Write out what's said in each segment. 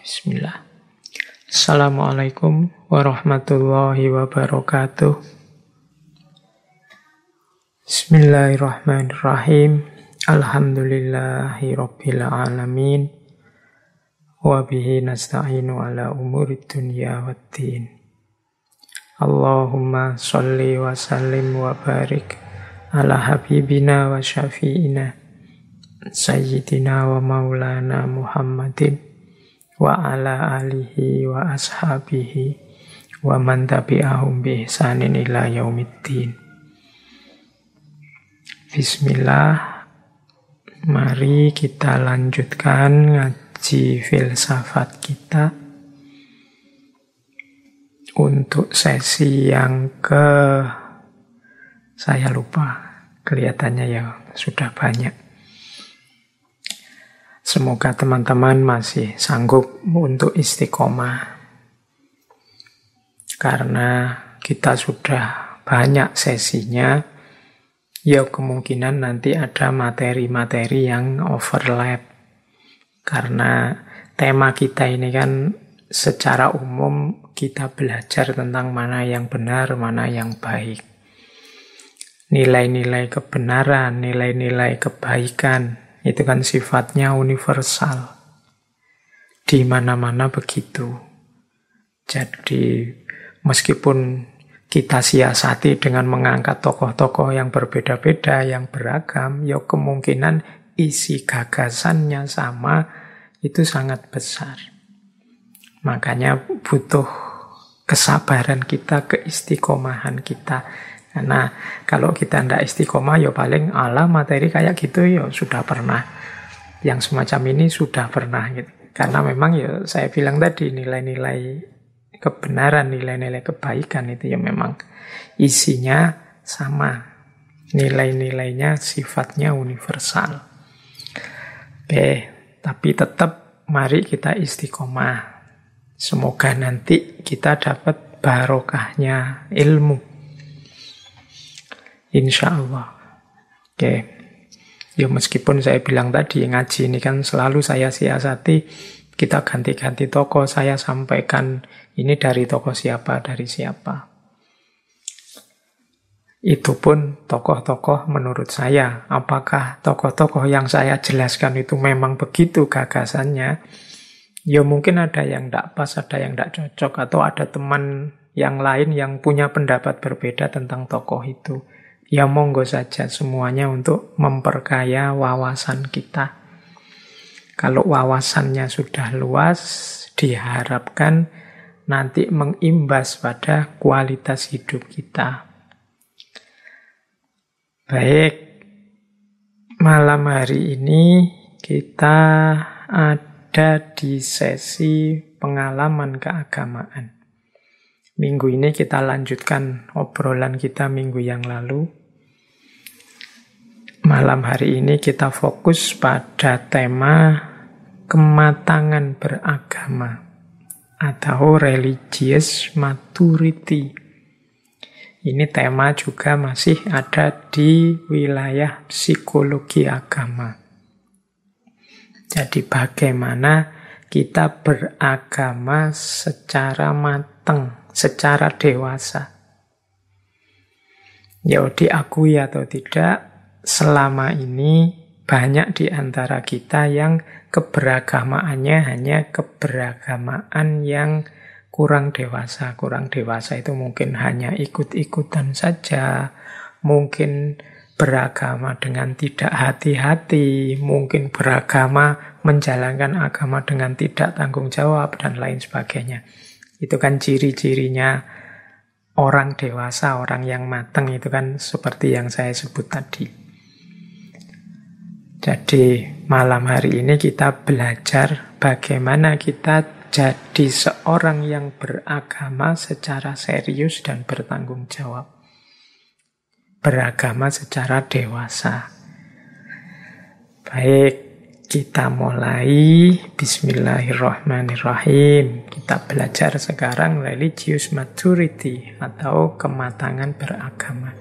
Bismillah. Assalamualaikum warahmatullahi wabarakatuh. Bismillahirrahmanirrahim. Alhamdulillahi rabbil alamin. Wa bihi nasta'inu ala umurid dunya waddin. Allahumma sholli wa sallim wa barik ala habibina wa syafi'ina sayyidina wa maulana Muhammadin wa ala alihi wa ashabihi wa man tabi'ahum bi ihsanin ila yaumiddin. Bismillah. Mari kita lanjutkan ngaji filsafat kita untuk sesi yang saya lupa, kelihatannya ya sudah banyak. Semoga teman-teman masih sanggup untuk istiqomah. Karena kita sudah banyak sesinya, ya kemungkinan nanti ada materi-materi yang overlap. Karena tema kita ini kan secara umum kita belajar tentang mana yang benar, mana yang baik. Nilai-nilai kebenaran, nilai-nilai kebaikan, itu kan sifatnya universal. Di mana-mana begitu. Jadi meskipun kita siasati dengan mengangkat tokoh-tokoh yang berbeda-beda, yang beragam, ya kemungkinan isi gagasannya sama, itu sangat besar. Makanya butuh kesabaran kita, keistiqomahan kita. Karena kalau kita tidak istiqomah, ya paling ala materi kayak gitu ya sudah pernah. Yang semacam ini sudah pernah gitu. Karena memang ya saya bilang tadi nilai-nilai kebenaran, nilai-nilai kebaikan itu ya memang isinya sama. Nilai-nilainya sifatnya universal. Oke, tapi tetap mari kita istiqomah. Semoga nanti kita dapat barokahnya ilmu. Insya Allah. Oke. Ya meskipun saya bilang tadi ngaji ini kan selalu saya siasati, kita ganti-ganti tokoh, saya sampaikan ini dari tokoh siapa, dari siapa. Itu pun tokoh-tokoh menurut saya. Apakah tokoh-tokoh yang saya jelaskan itu memang begitu gagasannya? Ya mungkin ada yang tidak pas, ada yang tidak cocok, atau ada teman yang lain yang punya pendapat berbeda tentang tokoh itu. Ya monggo saja semuanya untuk memperkaya wawasan kita. Kalau wawasannya sudah luas, diharapkan nanti mengimbas pada kualitas hidup kita. Baik, malam hari ini kita ada di sesi pengalaman keagamaan. Minggu ini kita lanjutkan obrolan kita minggu yang lalu. Malam hari ini kita fokus pada tema kematangan beragama atau religious maturity. Ini tema juga masih ada di wilayah psikologi agama. Jadi bagaimana kita beragama secara matang, secara dewasa. Ya diakui atau tidak, selama ini banyak di antara kita yang keberagamaannya hanya keberagamaan yang kurang dewasa. Kurang dewasa itu mungkin hanya ikut-ikutan saja, mungkin beragama dengan tidak hati-hati, mungkin beragama menjalankan agama dengan tidak tanggung jawab, dan lain sebagainya. Itu kan ciri-cirinya orang dewasa, orang yang matang itu kan seperti yang saya sebut tadi. Jadi malam hari ini kita belajar bagaimana kita jadi seorang yang beragama secara serius dan bertanggung jawab. Beragama secara dewasa. Baik, kita mulai. Bismillahirrahmanirrahim. Kita belajar sekarang religious maturity atau kematangan beragama.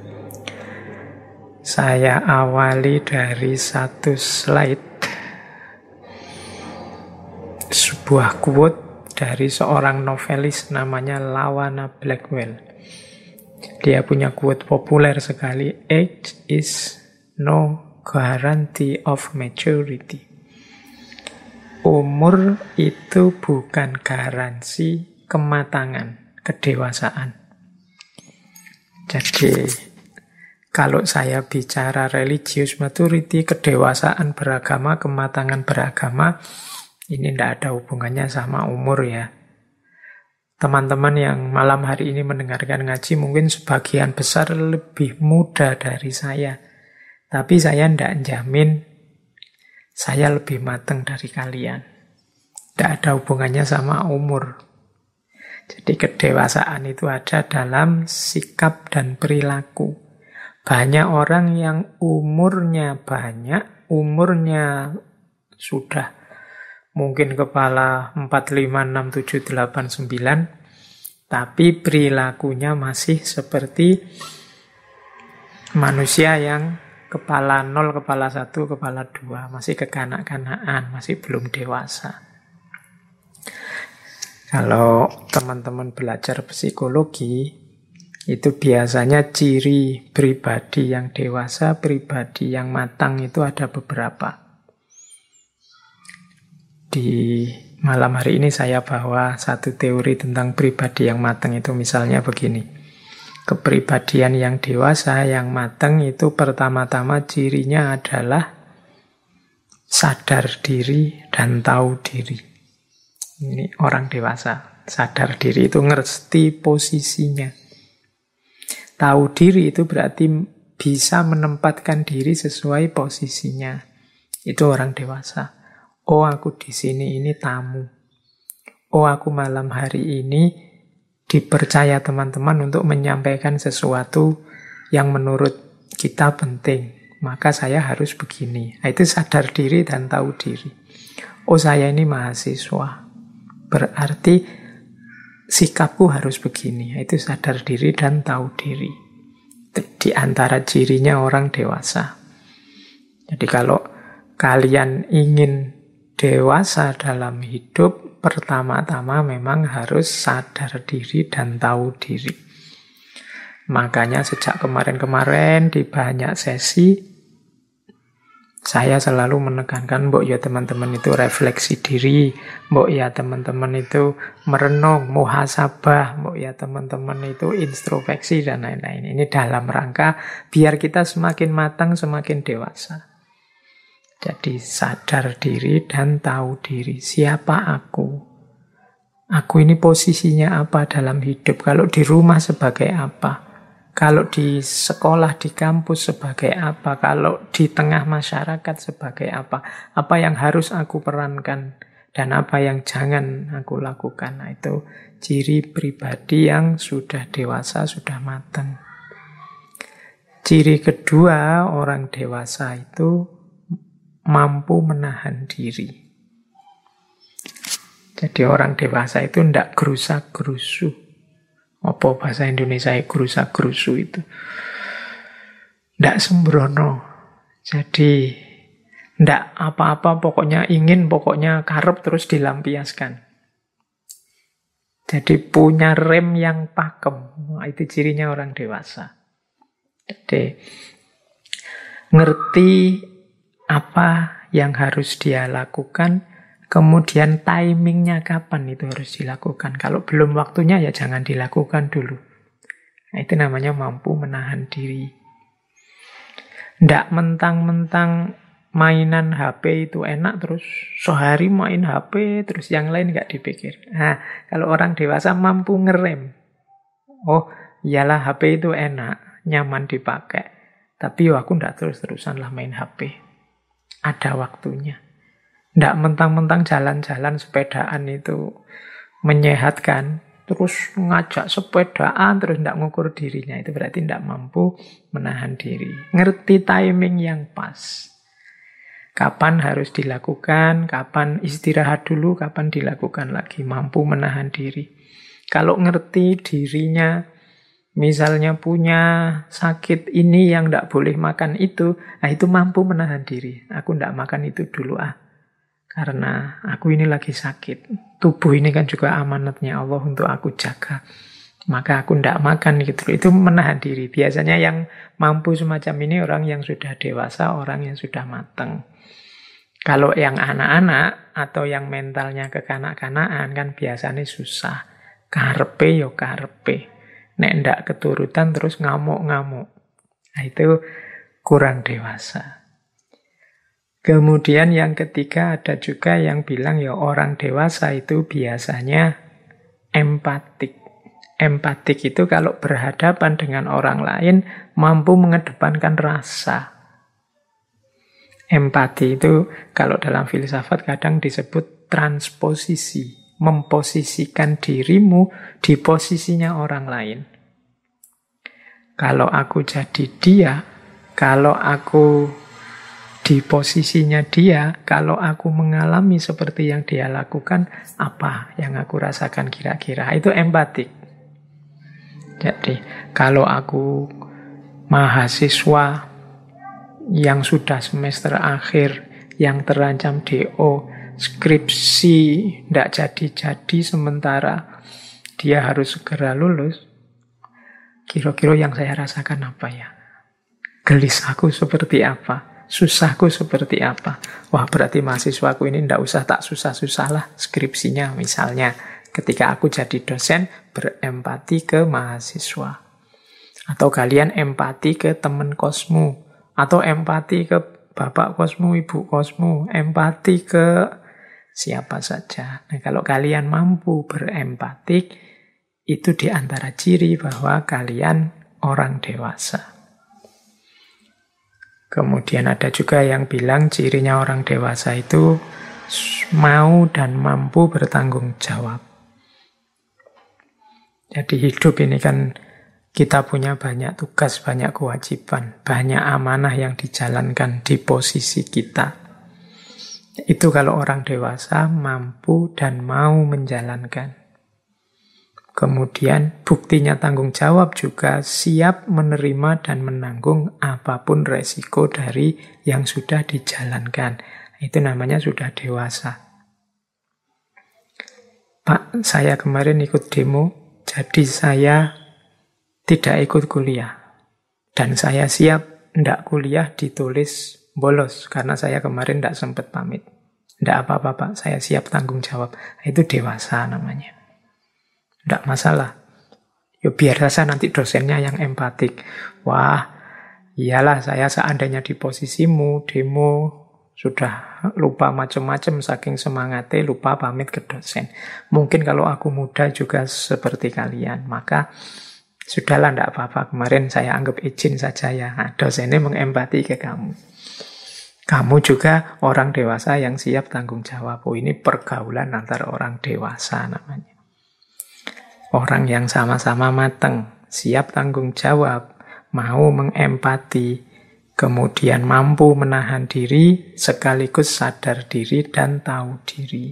Saya awali dari satu slide sebuah quote dari seorang novelis namanya Lawana Blackwell. Dia punya quote populer sekali, "Age is no guarantee of maturity." Umur itu bukan garansi kematangan, kedewasaan. Jadi, kalau saya bicara religious maturity, kedewasaan beragama, kematangan beragama, ini tidak ada hubungannya sama umur ya. Teman-teman yang malam hari ini mendengarkan ngaji mungkin sebagian besar lebih muda dari saya. Tapi saya tidak jamin saya lebih matang dari kalian. Tidak ada hubungannya sama umur. Jadi kedewasaan itu ada dalam sikap dan perilaku. Banyak orang yang umurnya banyak, umurnya sudah mungkin kepala 4, 5, 6, 7, 8, 9, tapi perilakunya masih seperti manusia yang kepala 0, kepala 1, kepala 2, masih kekanak-kanakan, masih belum dewasa. Kalau teman-teman belajar psikologi, itu biasanya ciri pribadi yang dewasa, pribadi yang matang itu ada beberapa. Di malam hari ini saya bawa satu teori tentang pribadi yang matang itu misalnya begini. Kepribadian yang dewasa, yang matang itu pertama-tama cirinya adalah sadar diri dan tahu diri. Ini orang dewasa. Sadar diri itu ngerti posisinya. Tahu diri itu berarti bisa menempatkan diri sesuai posisinya. Itu orang dewasa. Oh, aku di sini ini tamu. Oh, aku malam hari ini dipercaya teman-teman untuk menyampaikan sesuatu yang menurut kita penting. Maka saya harus begini. Itu sadar diri dan tahu diri. Oh, saya ini mahasiswa. Berarti sikapku harus begini. Itu sadar diri dan tahu diri. Di antara cirinya orang dewasa. Jadi kalau kalian ingin dewasa dalam hidup, pertama-tama memang harus sadar diri dan tahu diri. Makanya sejak kemarin-kemarin di banyak sesi, saya selalu menekankan, mbok ya teman-teman itu refleksi diri, mbok ya teman-teman itu merenung, muhasabah, mbok ya teman-teman itu introspeksi dan lain-lain. Ini dalam rangka biar kita semakin matang, semakin dewasa. Jadi sadar diri dan tahu diri. Siapa aku? Aku ini posisinya apa dalam hidup? Kalau di rumah sebagai apa? Kalau di sekolah, di kampus sebagai apa? Kalau di tengah masyarakat sebagai apa? Apa yang harus aku perankan? Dan apa yang jangan aku lakukan? Nah, itu ciri pribadi yang sudah dewasa, sudah matang. Ciri kedua orang dewasa itu mampu menahan diri. Jadi orang dewasa itu tidak gerusa-gerusu. Apa bahasa Indonesia gerusa-gerusu itu? Tidak sembrono. Jadi tidak apa-apa, pokoknya ingin, pokoknya karep terus dilampiaskan. Jadi punya rem yang pakem. Itu cirinya orang dewasa. Jadi ngerti apa yang harus dia lakukan, kemudian timingnya kapan itu harus dilakukan. Kalau belum waktunya ya jangan dilakukan dulu. Nah, itu namanya mampu menahan diri. Ndak mentang-mentang mainan HP itu enak terus sehari main HP terus yang lain nggak dipikir. Nah, kalau orang dewasa mampu ngerem. Oh, iyalah HP itu enak, nyaman dipakai. Tapi aku ndak terus-terusan lah main HP. Ada waktunya. Ndak mentang-mentang jalan-jalan sepedaan itu menyehatkan, terus ngajak sepedaan, terus ndak ngukur dirinya. Itu berarti ndak mampu menahan diri. Ngerti timing yang pas. Kapan harus dilakukan, kapan istirahat dulu, kapan dilakukan lagi. Mampu menahan diri. Kalau ngerti dirinya, misalnya punya sakit ini yang tidak boleh makan itu, nah itu mampu menahan diri. Aku tidak makan itu dulu Karena aku ini lagi sakit. Tubuh ini kan juga amanatnya Allah untuk aku jaga. Maka aku tidak makan gitu. Itu menahan diri. Biasanya yang mampu semacam ini orang yang sudah dewasa, orang yang sudah matang. Kalau yang anak-anak atau yang mentalnya kekanak-kanakan kan biasanya susah. Karepe yo karepe. Nek ndak keturutan terus ngamuk-ngamuk. Nah, itu kurang dewasa. Kemudian yang ketiga ada juga yang bilang ya orang dewasa itu biasanya empatik. Empatik itu kalau berhadapan dengan orang lain mampu mengedepankan rasa. Empati itu kalau dalam filsafat kadang disebut transposisi. Memposisikan dirimu di posisinya orang lain. Kalau aku jadi dia, kalau aku di posisinya dia, kalau aku mengalami seperti yang dia lakukan, apa yang aku rasakan kira-kira? Itu empatik. Jadi, kalau aku mahasiswa yang sudah semester akhir, yang terancam DO, skripsi tidak jadi-jadi sementara dia harus segera lulus, kira-kira yang saya rasakan apa ya? Gelis aku seperti apa? Susahku seperti apa? Wah, berarti mahasiswaku ini tidak usah tak susah-susah lah skripsinya misalnya. Ketika aku jadi dosen, berempati ke mahasiswa. Atau kalian empati ke teman kosmu. Atau empati ke bapak kosmu, ibu kosmu. Empati ke siapa saja. Nah, kalau kalian mampu berempatik, itu diantara ciri bahwa kalian orang dewasa. Kemudian ada juga yang bilang cirinya orang dewasa itu mau dan mampu bertanggung jawab. Jadi hidup ini kan kita punya banyak tugas, banyak kewajiban, banyak amanah yang dijalankan di posisi kita. Itu kalau orang dewasa mampu dan mau menjalankan. Kemudian buktinya tanggung jawab juga siap menerima dan menanggung apapun resiko dari yang sudah dijalankan. Itu namanya sudah dewasa. Pak, saya kemarin ikut demo, jadi saya tidak ikut kuliah. Dan saya siap tidak kuliah ditulis bolos, karena saya kemarin tidak sempat pamit. Tidak apa-apa Pak, saya siap tanggung jawab. Itu dewasa namanya. Tidak masalah. Ya biar saja nanti dosennya yang empatik. Wah, iyalah saya seandainya di posisimu, demo, sudah lupa macam-macam saking semangatnya, lupa pamit ke dosen. Mungkin kalau aku muda juga seperti kalian, maka sudahlah tidak apa-apa. Kemarin saya anggap izin saja ya. Nah, dosennya mengempati ke kamu. Kamu juga orang dewasa yang siap tanggung jawab. Oh, ini pergaulan antara orang dewasa namanya. Orang yang sama-sama matang, siap tanggung jawab, mau mengempati, kemudian mampu menahan diri, sekaligus sadar diri dan tahu diri.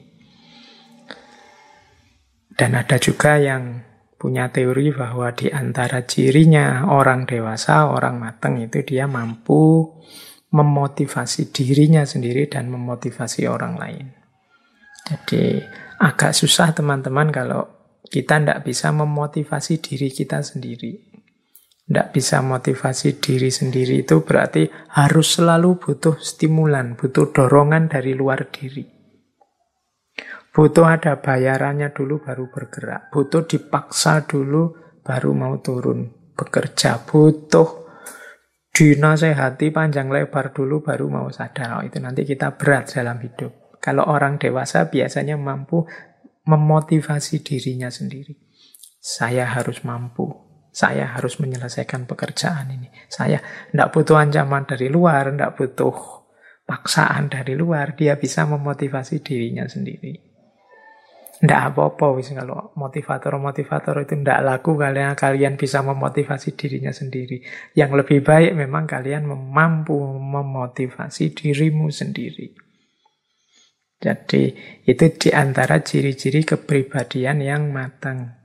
Dan ada juga yang punya teori bahwa di antara cirinya orang dewasa, orang matang itu dia mampu memotivasi dirinya sendiri dan memotivasi orang lain. Jadi agak susah teman-teman kalau kita tidak bisa memotivasi diri kita sendiri. Tidak bisa motivasi diri sendiri itu berarti harus selalu butuh stimulan, butuh dorongan dari luar diri. Butuh ada bayarannya dulu baru bergerak. Butuh dipaksa dulu baru mau turun bekerja. Butuh dinasehati panjang lebar dulu baru mau sadar. Oh, itu nanti kita berat dalam hidup. Kalau orang dewasa biasanya mampu memotivasi dirinya sendiri. Saya harus mampu. Saya harus menyelesaikan pekerjaan ini. Saya tidak butuh ancaman dari luar, tidak butuh paksaan dari luar. Dia bisa memotivasi dirinya sendiri. Tidak apa-apa kalau motivator-motivator itu tidak laku, kalian bisa memotivasi dirinya sendiri. Yang lebih baik memang kalian mampu memotivasi dirimu sendiri. Jadi itu diantara ciri-ciri kepribadian yang matang.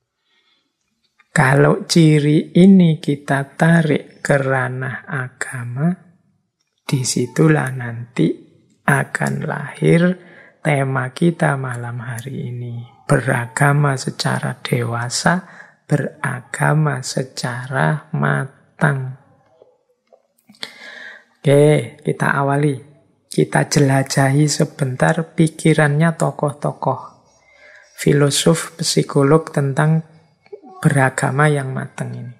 Kalau ciri ini kita tarik ke ranah agama, disitulah nanti akan lahir tema kita malam hari ini. Beragama secara dewasa, beragama secara matang. Oke, kita awali. Kita jelajahi sebentar pikirannya tokoh-tokoh filosof, psikolog tentang beragama yang matang ini.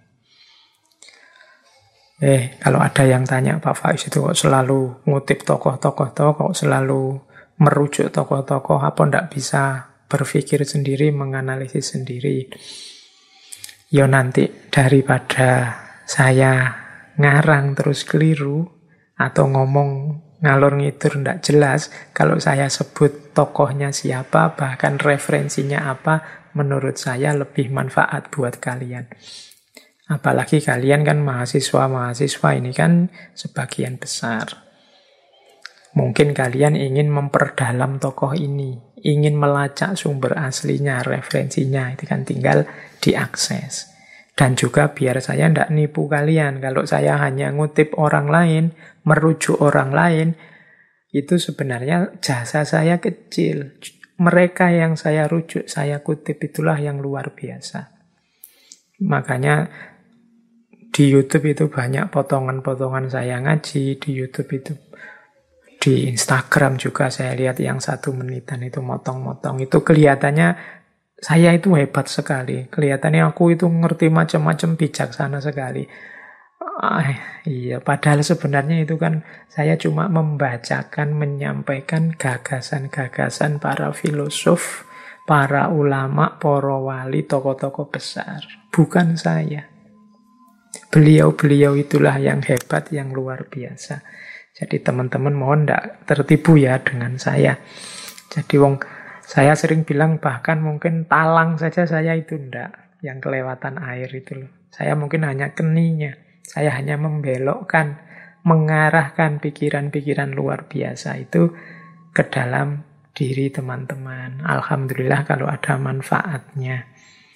Kalau ada yang tanya, Pak Faiz itu kok selalu ngutip tokoh-tokoh, kok selalu merujuk tokoh-tokoh, apa ndak bisa berpikir sendiri, menganalisis sendiri? Ya nanti daripada saya ngarang terus keliru, atau ngomong ngalor ngidur ndak jelas, kalau saya sebut tokohnya siapa, bahkan referensinya apa, menurut saya lebih manfaat buat kalian. Apalagi kalian kan mahasiswa-mahasiswa ini kan sebagian besar. Mungkin kalian ingin memperdalam tokoh ini, ingin melacak sumber aslinya, referensinya, itu kan tinggal diakses. Dan juga biar saya tidak nipu kalian, kalau saya hanya ngutip orang lain, merujuk orang lain, itu sebenarnya jasa saya kecil. Mereka yang saya rujuk, saya kutip, itulah yang luar biasa. Makanya di YouTube itu banyak potongan-potongan saya ngaji, di YouTube itu. Di Instagram juga saya lihat yang 1 menitan itu motong-motong. Itu kelihatannya saya itu hebat sekali. Kelihatannya aku itu ngerti macam-macam, bijaksana sekali. Iya, padahal sebenarnya itu kan saya cuma membacakan, menyampaikan gagasan-gagasan para filosof, para ulama, para wali, tokoh-tokoh besar. Bukan saya. Beliau-beliau itulah yang hebat, yang luar biasa. Jadi teman-teman mohon tidak tertipu ya dengan saya. Jadi saya sering bilang bahkan mungkin talang saja saya itu ndak, yang kelewatan air itu loh. Saya mungkin hanya keninya. Saya hanya membelokkan, mengarahkan pikiran-pikiran luar biasa itu ke dalam diri teman-teman. Alhamdulillah kalau ada manfaatnya.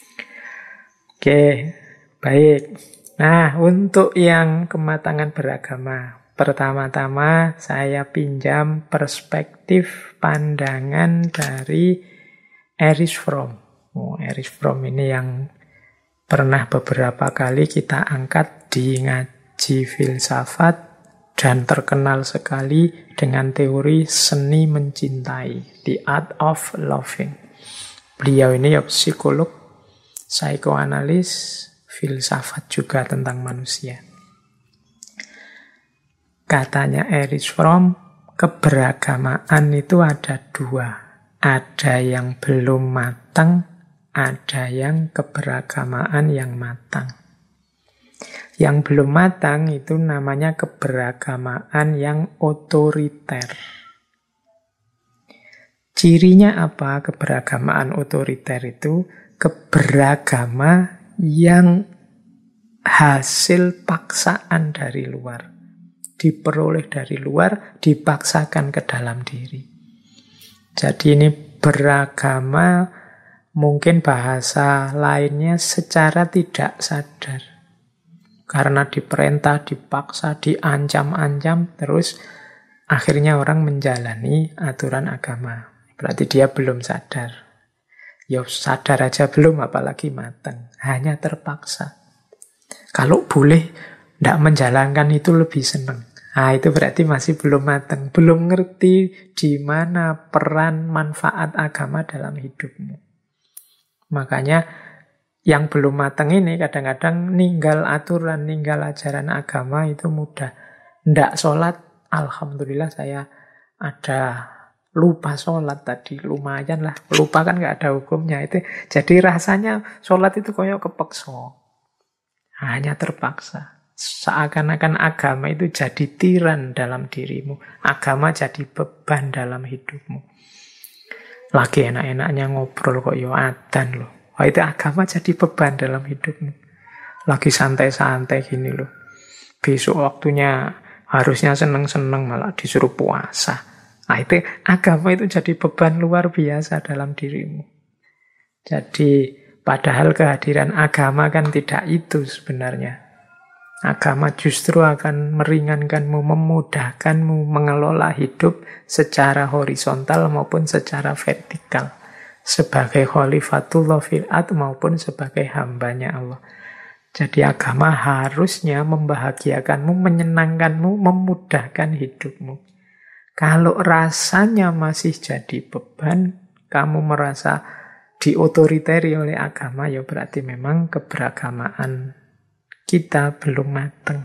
Oke, baik. Nah, untuk yang kematangan beragama, pertama-tama saya pinjam perspektif pandangan dari Erich Fromm. Erich Fromm ini yang pernah beberapa kali kita angkat di ngaji filsafat dan terkenal sekali dengan teori seni mencintai, The Art of Loving. Beliau ini ya psikolog, psikoanalis, filsafat juga tentang manusia. Katanya Erich Fromm, keberagamaan itu ada 2. Ada yang belum matang, ada yang keberagamaan yang matang. Yang belum matang itu namanya keberagamaan yang otoriter. Cirinya apa keberagamaan otoriter itu? Keberagama yang hasil paksaan dari luar. Diperoleh dari luar, dipaksakan ke dalam diri. Jadi ini beragama, mungkin bahasa lainnya secara tidak sadar. Karena diperintah, dipaksa, diancam-ancam, terus akhirnya orang menjalani aturan agama. Berarti dia belum sadar. Ya sadar aja belum, apalagi matang. Hanya terpaksa. Kalau boleh tidak menjalankan itu lebih senang. Nah, itu berarti masih belum matang. Belum ngerti di mana peran manfaat agama dalam hidupmu. Makanya yang belum matang ini kadang-kadang ninggal aturan, ninggal ajaran agama itu mudah. Ndak sholat, alhamdulillah saya ada lupa sholat tadi, lumayan lah. Lupa kan nggak ada hukumnya itu. Jadi rasanya sholat itu kayak kepeksa. Hanya terpaksa. Seakan-akan agama itu jadi tiran dalam dirimu. Agama jadi beban dalam hidupmu. Lagi enak-enaknya ngobrol kok yo adan loh. Wah, itu agama jadi beban dalam hidupmu. Lagi santai-santai gini loh. Besok waktunya harusnya seneng-seneng malah disuruh puasa. Nah, itu agama itu jadi beban luar biasa dalam dirimu. Jadi padahal kehadiran agama kan tidak itu sebenarnya. Agama justru akan meringankanmu, memudahkanmu mengelola hidup secara horizontal maupun secara vertikal. Sebagai khalifatullah fil ard maupun sebagai hambanya Allah. Jadi agama harusnya membahagiakanmu, menyenangkanmu, memudahkan hidupmu. Kalau rasanya masih jadi beban, kamu merasa diotoriteri oleh agama, ya berarti memang keberagamaan kita belum matang.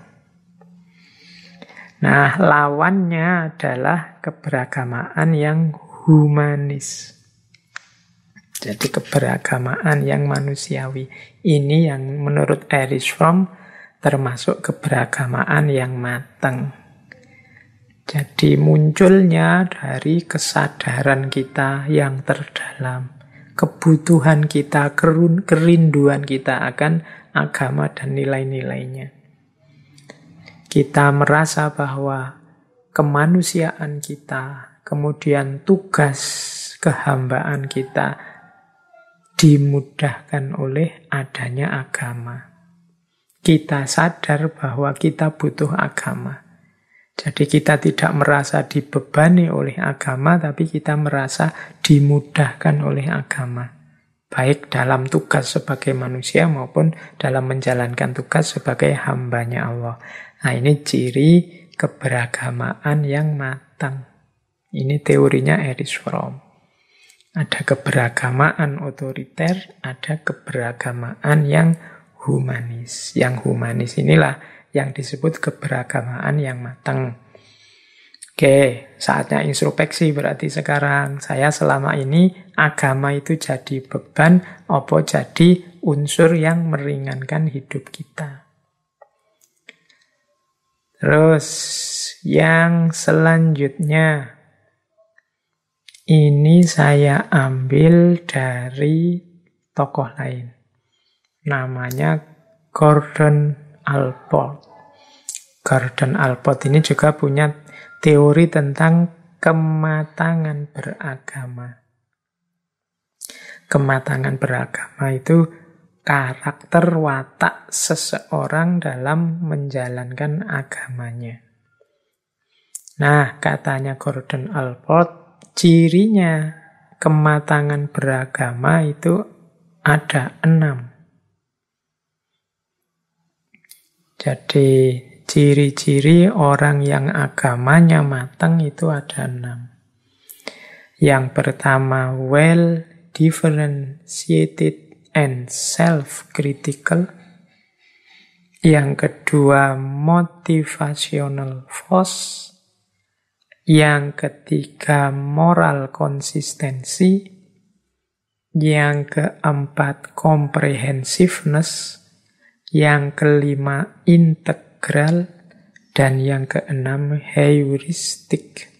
Nah, lawannya adalah keberagamaan yang humanis. Jadi keberagamaan yang manusiawi. Ini yang menurut Erich Fromm termasuk keberagamaan yang matang. Jadi munculnya dari kesadaran kita yang terdalam. Kebutuhan kita, kerinduan kita akan agama dan nilai-nilainya. Kita merasa bahwa kemanusiaan kita, kemudian tugas kehambaan kita dimudahkan oleh adanya agama. Kita sadar bahwa kita butuh agama. Jadi kita tidak merasa dibebani oleh agama, tapi kita merasa dimudahkan oleh agama. Baik dalam tugas sebagai manusia maupun dalam menjalankan tugas sebagai hambanya Allah. Nah, ini ciri keberagamaan yang matang. Ini teorinya Erich Fromm. Ada keberagamaan otoriter, ada keberagamaan yang humanis. Yang humanis inilah yang disebut keberagamaan yang matang. Oke, saatnya introspeksi berarti sekarang. Saya selama ini agama itu jadi beban, apa jadi unsur yang meringankan hidup kita. Terus, yang selanjutnya, ini saya ambil dari tokoh lain. Namanya Gordon Allport. Gordon Allport ini juga punya teori tentang kematangan beragama. Kematangan beragama itu karakter watak seseorang dalam menjalankan agamanya. Nah, katanya Gordon Allport, cirinya kematangan beragama itu ada 6. Jadi ciri-ciri orang yang agamanya matang itu ada 6. Yang pertama, well differentiated and self-critical. Yang kedua, motivational force. Yang ketiga, moral konsistensi. Yang keempat, comprehensiveness. Yang kelima, integral. Dan yang keenam, heuristik.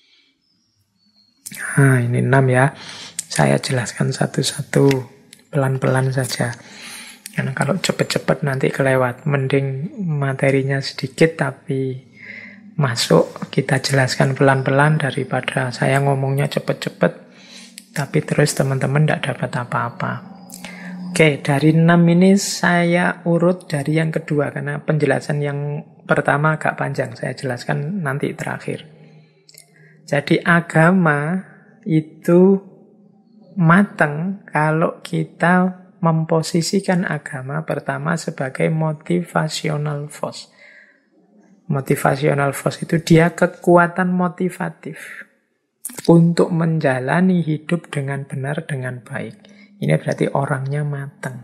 Nah, ini 6 ya. Saya jelaskan satu-satu, pelan-pelan saja. Karena kalau cepat-cepat nanti kelewat. Mending materinya sedikit tapi masuk, kita jelaskan pelan-pelan daripada saya ngomongnya cepat-cepat tapi terus teman-teman tidak dapat apa-apa. Oke, dari 6 ini saya urut dari yang kedua, karena penjelasan yang pertama agak panjang, saya jelaskan nanti terakhir. Jadi agama itu matang kalau kita memposisikan agama pertama sebagai motivational force. Motivational force itu dia kekuatan motivatif untuk menjalani hidup dengan benar, dengan baik. Ini berarti orangnya matang.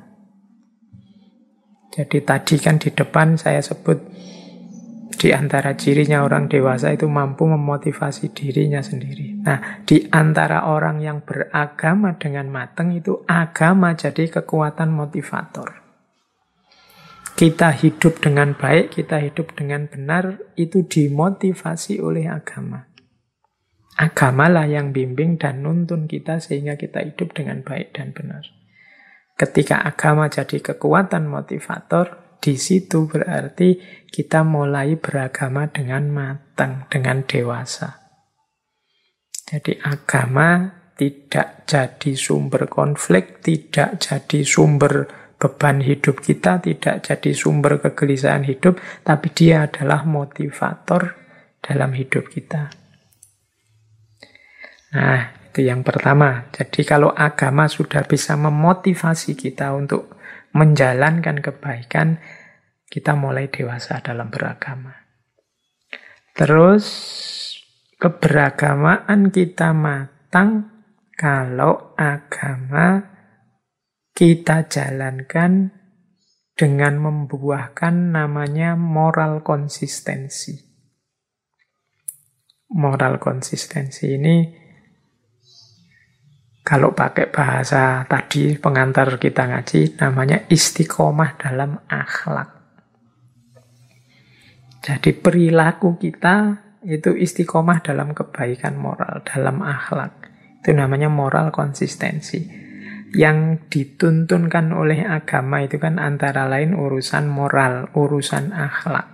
Jadi tadi kan di depan saya sebut di antara cirinya orang dewasa itu mampu memotivasi dirinya sendiri. Nah, di antara orang yang beragama dengan matang itu agama jadi kekuatan motivator. Kita hidup dengan baik, kita hidup dengan benar, itu dimotivasi oleh agama. Agamalah yang bimbing dan nuntun kita sehingga kita hidup dengan baik dan benar. Ketika agama jadi kekuatan motivator, di situ berarti kita mulai beragama dengan matang, dengan dewasa. Jadi agama tidak jadi sumber konflik, tidak jadi sumber beban hidup kita, tidak jadi sumber kegelisahan hidup, tapi dia adalah motivator dalam hidup kita. Nah, itu yang pertama. Jadi kalau agama sudah bisa memotivasi kita untuk menjalankan kebaikan, kita mulai dewasa dalam beragama. Terus, keberagamaan kita matang kalau agama kita jalankan dengan membuahkan namanya moral konsistensi. Moral konsistensi ini, kalau pakai bahasa tadi pengantar kita ngaji, namanya istiqomah dalam akhlak. Jadi perilaku kita itu istiqomah dalam kebaikan moral, dalam akhlak. Itu namanya moral konsistensi. Yang dituntunkan oleh agama itu kan antara lain urusan moral, urusan akhlak.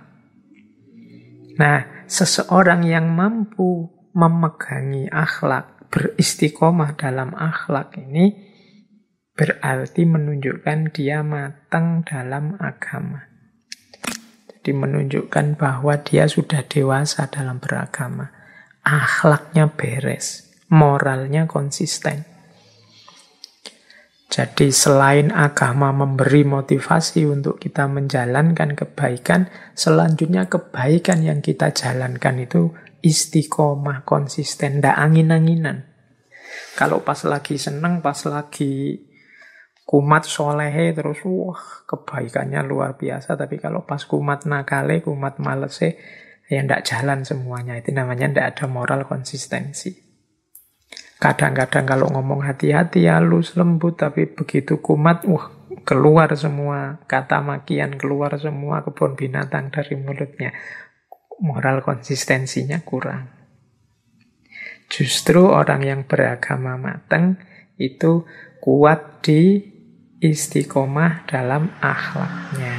Nah, seseorang yang mampu memegangi akhlak, beristiqomah dalam akhlak ini, berarti menunjukkan dia matang dalam agama. Jadi menunjukkan bahwa dia sudah dewasa dalam beragama. Akhlaknya beres, moralnya konsisten. Jadi selain agama memberi motivasi untuk kita menjalankan kebaikan, selanjutnya kebaikan yang kita jalankan itu istiqomah, konsisten, tidak angin-anginan. Kalau pas lagi seneng, pas lagi kumat solehe, terus wah kebaikannya luar biasa. Tapi kalau pas kumat nakale, kumat malese, ya tidak jalan semuanya. Itu namanya tidak ada moral konsistensi. Kadang-kadang kalau ngomong hati-hati, halus, lembut, tapi begitu kumat, wah keluar semua kata makian, keluar semua kebun binatang dari mulutnya. Moral konsistensinya kurang. Justru orang yang beragama matang itu kuat di istiqomah dalam akhlaknya.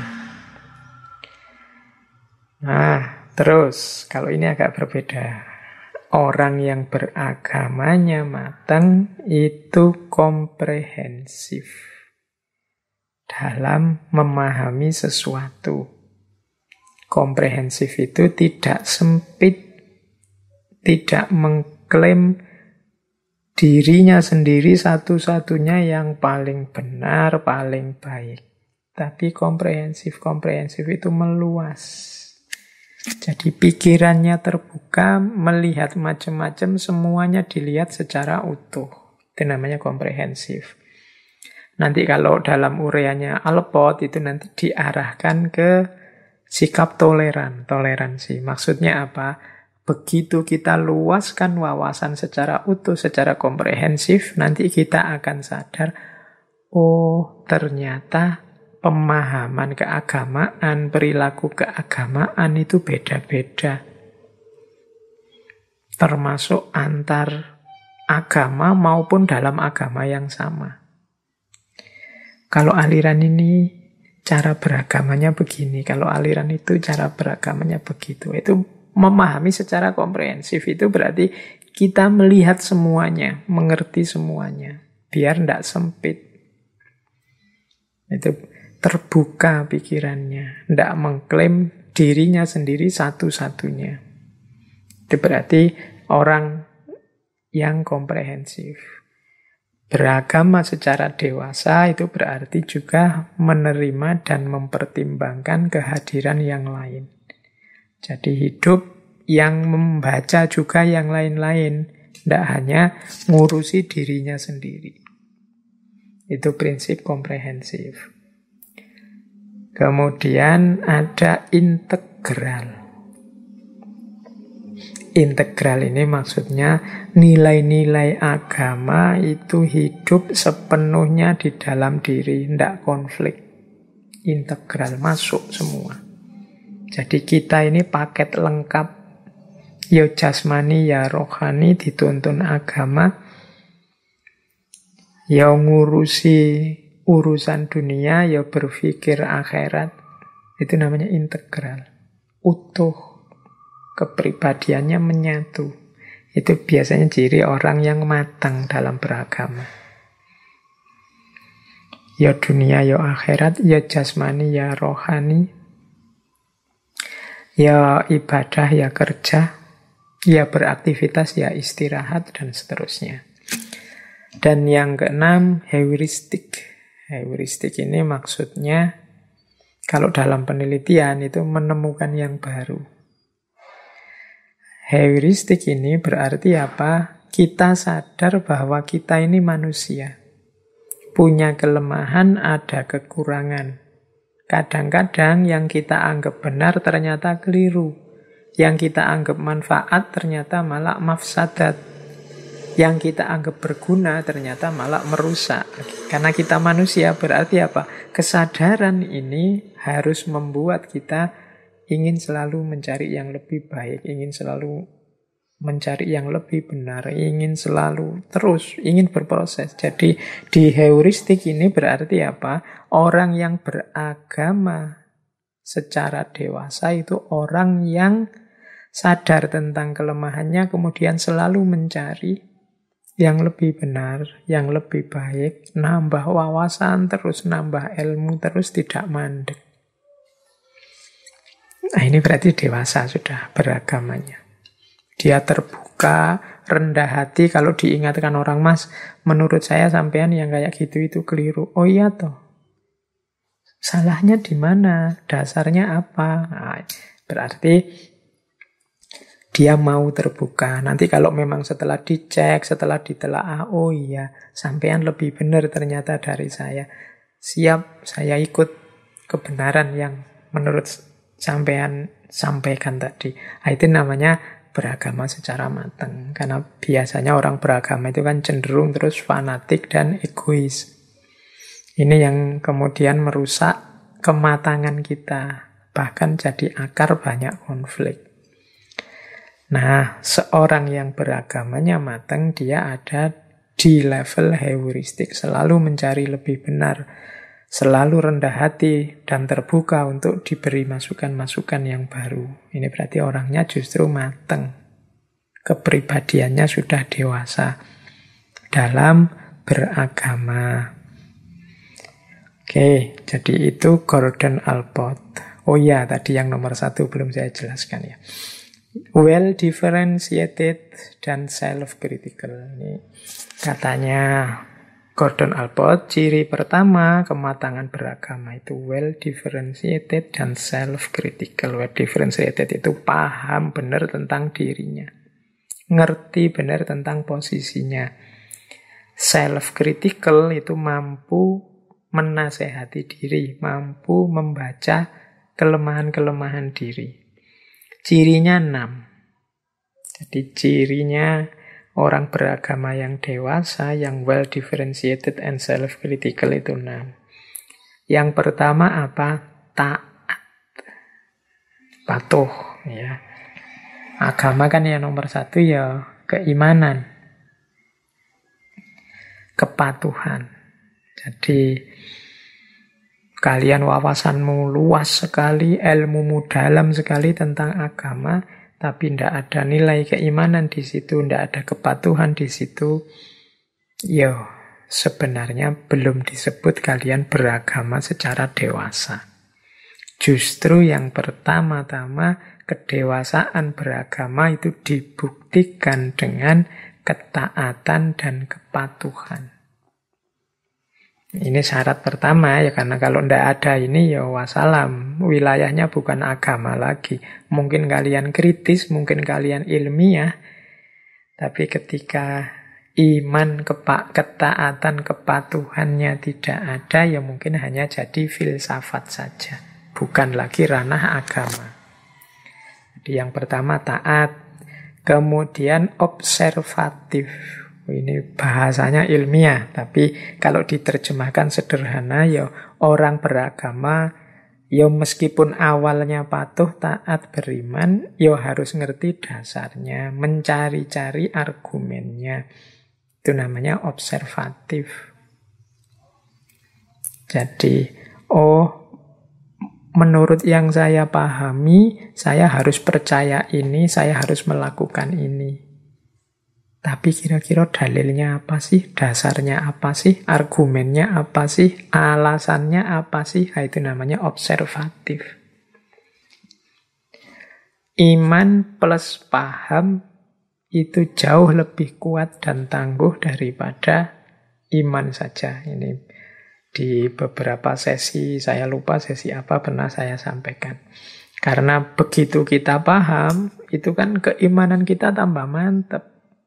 Nah, terus kalau ini agak berbeda. Orang yang beragamanya matang itu komprehensif dalam memahami sesuatu. Komprehensif itu tidak sempit, tidak mengklaim dirinya sendiri satu-satunya yang paling benar, paling baik. Tapi komprehensif itu meluas. Jadi pikirannya terbuka, melihat macam-macam, semuanya dilihat secara utuh. Itu namanya komprehensif. Nanti kalau dalam ureanya Alpot itu nanti diarahkan ke sikap toleransi. Maksudnya apa? Begitu kita luaskan wawasan secara utuh, secara komprehensif, nanti kita akan sadar, oh ternyata pemahaman keagamaan, perilaku keagamaan itu beda-beda. Termasuk antar agama maupun dalam agama yang sama. Kalau aliran ini cara beragamanya begini, kalau aliran itu cara beragamanya begitu. Itu memahami secara komprehensif, itu berarti kita melihat semuanya, mengerti semuanya, biar tidak sempit. Itu terbuka pikirannya, tidak mengklaim dirinya sendiri satu-satunya. Itu berarti orang yang komprehensif. Beragama secara dewasa itu berarti juga menerima dan mempertimbangkan kehadiran yang lain. Jadi hidup yang membaca juga yang lain-lain, tidak hanya ngurusi dirinya sendiri. Itu prinsip komprehensif. Kemudian ada integral. Integral ini maksudnya nilai-nilai agama itu hidup sepenuhnya di dalam diri, tidak konflik. Integral, masuk semua. Jadi kita ini paket lengkap. Ya jasmani, ya rohani, dituntun agama. Ya ngurusi urusan dunia, ya berpikir akhirat. Itu namanya integral. Utuh, kepribadiannya menyatu. Itu biasanya ciri orang yang matang dalam beragama. Ya dunia, ya akhirat, ya jasmani, ya rohani, ya ibadah, ya kerja, ya beraktivitas, ya istirahat, dan seterusnya. Dan yang keenam, heuristik. Heuristik ini maksudnya, kalau dalam penelitian itu menemukan yang baru. Heuristik ini berarti apa? Kita sadar bahwa kita ini manusia. Punya kelemahan, ada kekurangan. Kadang-kadang yang kita anggap benar ternyata keliru. Yang kita anggap manfaat ternyata malah mafsadat. Yang kita anggap berguna ternyata malah merusak. Karena kita manusia berarti apa? Kesadaran ini harus membuat kita ingin selalu mencari yang lebih baik, ingin selalu mencari yang lebih benar, ingin selalu terus, ingin berproses. Jadi di heuristik ini berarti apa? Orang yang beragama secara dewasa itu orang yang sadar tentang kelemahannya, kemudian selalu mencari yang lebih benar, yang lebih baik, nambah wawasan terus, nambah ilmu terus, tidak mandek. Nah, ini berarti dewasa sudah beragamanya. Dia terbuka, rendah hati. Kalau diingatkan orang, Mas, menurut saya sampean yang kayak gitu itu keliru. Oh iya toh. Salahnya di mana? Dasarnya apa? Nah, berarti dia mau terbuka. Nanti kalau memang setelah dicek, setelah ditelaah, oh iya, sampean lebih benar ternyata dari saya. Siap, saya ikut kebenaran yang menurut sampean sampaikan tadi. Nah, itu namanya beragama secara matang. Karena biasanya orang beragama itu kan cenderung terus fanatik dan egois. Ini yang kemudian merusak kematangan kita. Bahkan jadi akar banyak konflik. Nah, seorang yang beragamanya matang, dia ada di level heuristik. Selalu mencari lebih benar. Selalu rendah hati dan terbuka untuk diberi masukan-masukan yang baru. Ini berarti orangnya justru matang. Kepribadiannya sudah dewasa dalam beragama. Oke, jadi itu Gordon Allport. Oh iya, tadi yang nomor 1 belum saya jelaskan ya. Well differentiated dan self-critical. Ini katanya Gordon Allport, ciri pertama kematangan beragama itu well differentiated dan self-critical. Well differentiated itu paham benar tentang dirinya, ngerti benar tentang posisinya. Self-critical itu mampu menasehati diri, mampu membaca kelemahan-kelemahan diri. Cirinya 6. Jadi cirinya orang beragama yang dewasa, yang well differentiated and self-critical itu 6. Yang pertama apa? Taat. Patuh. Ya. Agama kan yang nomor 1 ya keimanan. Kepatuhan. Jadi kalian wawasanmu luas sekali, ilmumu dalam sekali tentang agama, tapi tidak ada nilai keimanan di situ, tidak ada kepatuhan di situ, ya sebenarnya belum disebut kalian beragama secara dewasa. Justru yang pertama-tama kedewasaan beragama itu dibuktikan dengan ketaatan dan kepatuhan. Ini syarat pertama ya, karena kalau tidak ada ini ya wassalam, wilayahnya bukan agama lagi. Mungkin kalian kritis, mungkin kalian ilmiah, tapi ketika iman, ketaatan, kepatuhannya tidak ada, ya mungkin hanya jadi filsafat saja, bukan lagi ranah agama. Jadi yang pertama taat, kemudian observatif. Ini bahasanya ilmiah, tapi kalau diterjemahkan sederhana ya orang beragama ya meskipun awalnya patuh, taat, beriman, ya harus ngerti dasarnya, mencari-cari argumennya. Itu namanya observatif. Jadi, menurut yang saya pahami, saya harus percaya ini, saya harus melakukan ini. Tapi kira-kira dalilnya apa sih? Dasarnya apa sih? Argumennya apa sih? Alasannya apa sih? Nah, itu namanya observatif. Iman plus paham itu jauh lebih kuat dan tangguh daripada iman saja. Ini di beberapa sesi, saya lupa sesi apa pernah saya sampaikan. Karena begitu kita paham, itu kan keimanan kita tambah mantap.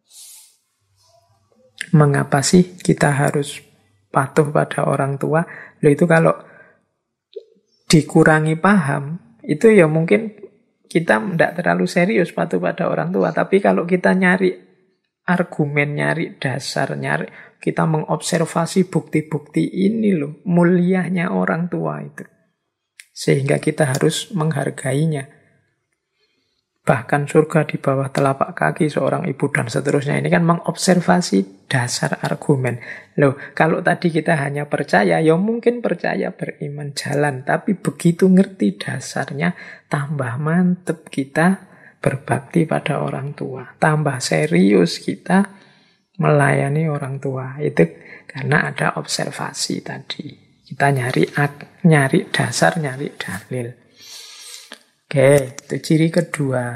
Mengapa sih kita harus patuh pada orang tua? Loh, itu kalau dikurangi paham, itu ya mungkin kita tidak terlalu serius patuh pada orang tua. Tapi kalau kita nyari argumen, nyari dasar, kita mengobservasi bukti-bukti ini loh, mulianya orang tua itu. Sehingga kita harus menghargainya. Bahkan surga di bawah telapak kaki seorang ibu dan seterusnya. Ini kan mengobservasi dasar argumen. Loh, kalau tadi kita hanya percaya, ya mungkin percaya beriman jalan. Tapi begitu ngerti dasarnya, tambah mantep kita berbakti pada orang tua. Tambah serius kita melayani orang tua. Itu karena ada observasi tadi. Kita nyari dasar, nyari dalil. Oke, itu ciri kedua.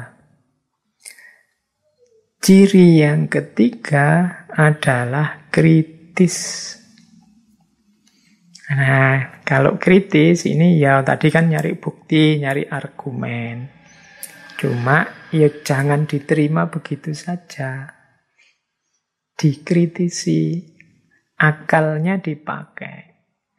Ciri yang ketiga adalah kritis. Nah, kalau kritis ini ya tadi kan nyari bukti, nyari argumen. Cuma ya jangan diterima begitu saja. Dikritisi, akalnya dipakai.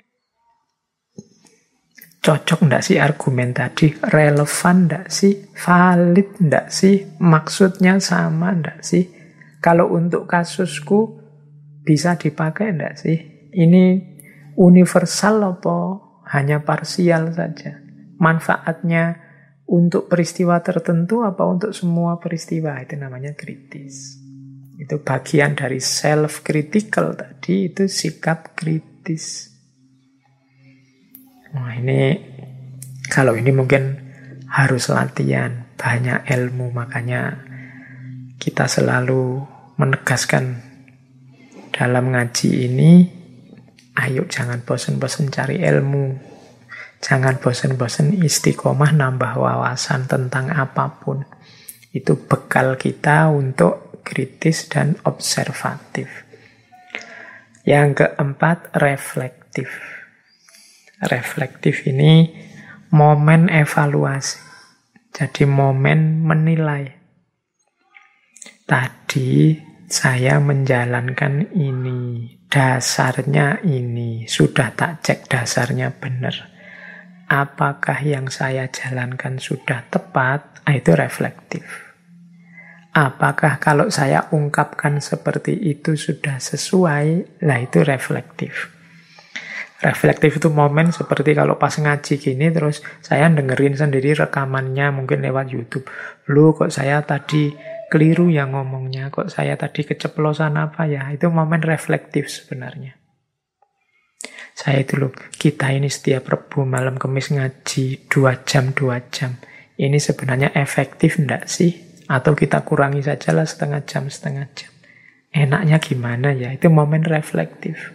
Cocok enggak sih argumen tadi? Relevan enggak sih? Valid enggak sih? Maksudnya sama enggak sih? Kalau untuk kasusku bisa dipakai enggak sih? Ini universal apa hanya parsial saja? Manfaatnya untuk peristiwa tertentu apa untuk semua peristiwa? Itu namanya kritis. Itu bagian dari self-critical tadi, itu sikap kritis. Nah ini, kalau ini mungkin harus latihan, banyak ilmu, makanya kita selalu menegaskan dalam ngaji ini, ayo jangan bosan-bosan cari ilmu, jangan bosan-bosan istiqomah nambah wawasan tentang apapun. Itu bekal kita untuk kritis dan observatif. Yang keempat, reflektif. Reflektif ini momen evaluasi. Jadi momen menilai. Tadi saya menjalankan ini, dasarnya ini, sudah tak cek dasarnya benar. Apakah yang saya jalankan sudah tepat? Itu reflektif. Apakah kalau saya ungkapkan seperti itu sudah sesuai? Lah itu reflektif. Reflektif itu momen seperti kalau pas ngaji gini, terus saya dengerin sendiri rekamannya mungkin lewat YouTube. Loh kok saya tadi keliru ya ngomongnya, kok saya tadi keceplosan apa ya? Itu momen reflektif sebenarnya. Saya itu loh, kita ini setiap Rebu malam Kamis ngaji 2 jam. Ini sebenarnya efektif enggak sih? Atau kita kurangi sajalah setengah jam. Enaknya gimana ya? Itu momen reflektif.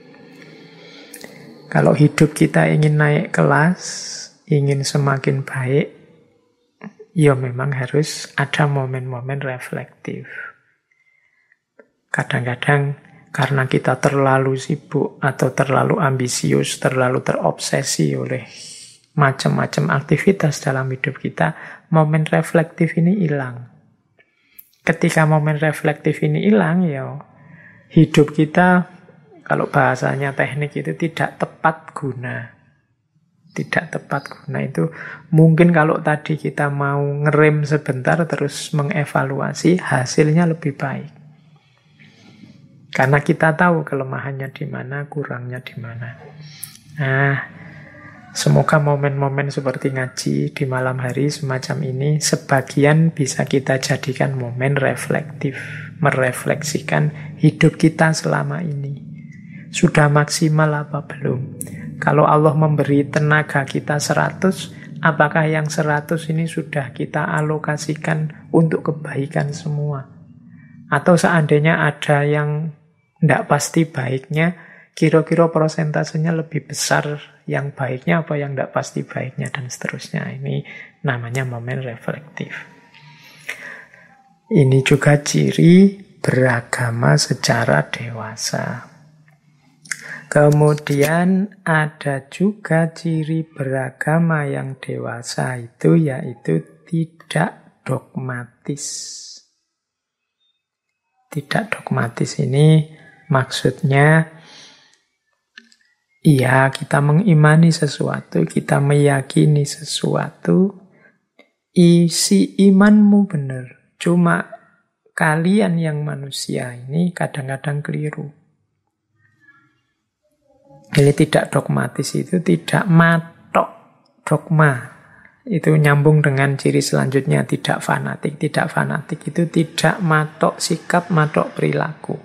Kalau hidup kita ingin naik kelas, ingin semakin baik, ya memang harus ada momen-momen reflektif. Kadang-kadang karena kita terlalu sibuk atau terlalu ambisius, terlalu terobsesi oleh macam-macam aktivitas dalam hidup kita, momen reflektif ini hilang. Ketika momen reflektif ini hilang, ya hidup kita, kalau bahasanya teknik itu tidak tepat guna. Tidak tepat guna itu mungkin kalau tadi kita mau ngerem sebentar terus mengevaluasi, hasilnya lebih baik. Karena kita tahu kelemahannya di mana, kurangnya di mana. Nah, semoga momen-momen seperti ngaji di malam hari semacam ini sebagian bisa kita jadikan momen reflektif, merefleksikan hidup kita selama ini. Sudah maksimal apa belum? Kalau Allah memberi tenaga kita 100, apakah yang 100 ini sudah kita alokasikan untuk kebaikan semua? Atau seandainya ada yang tidak pasti baiknya, kira-kira persentasenya lebih besar yang baiknya apa yang tidak pasti baiknya, dan seterusnya. Ini namanya momen reflektif. Ini juga ciri beragama secara dewasa. Kemudian ada juga ciri beragama yang dewasa itu, yaitu tidak dogmatis. Tidak dogmatis ini maksudnya, iya, kita mengimani sesuatu, kita meyakini sesuatu, isi imanmu benar. Cuma kalian yang manusia ini kadang-kadang keliru. Jadi tidak dogmatis itu tidak matok dogma. Itu nyambung dengan ciri selanjutnya, tidak fanatik. Tidak fanatik itu tidak matok sikap, matok perilaku.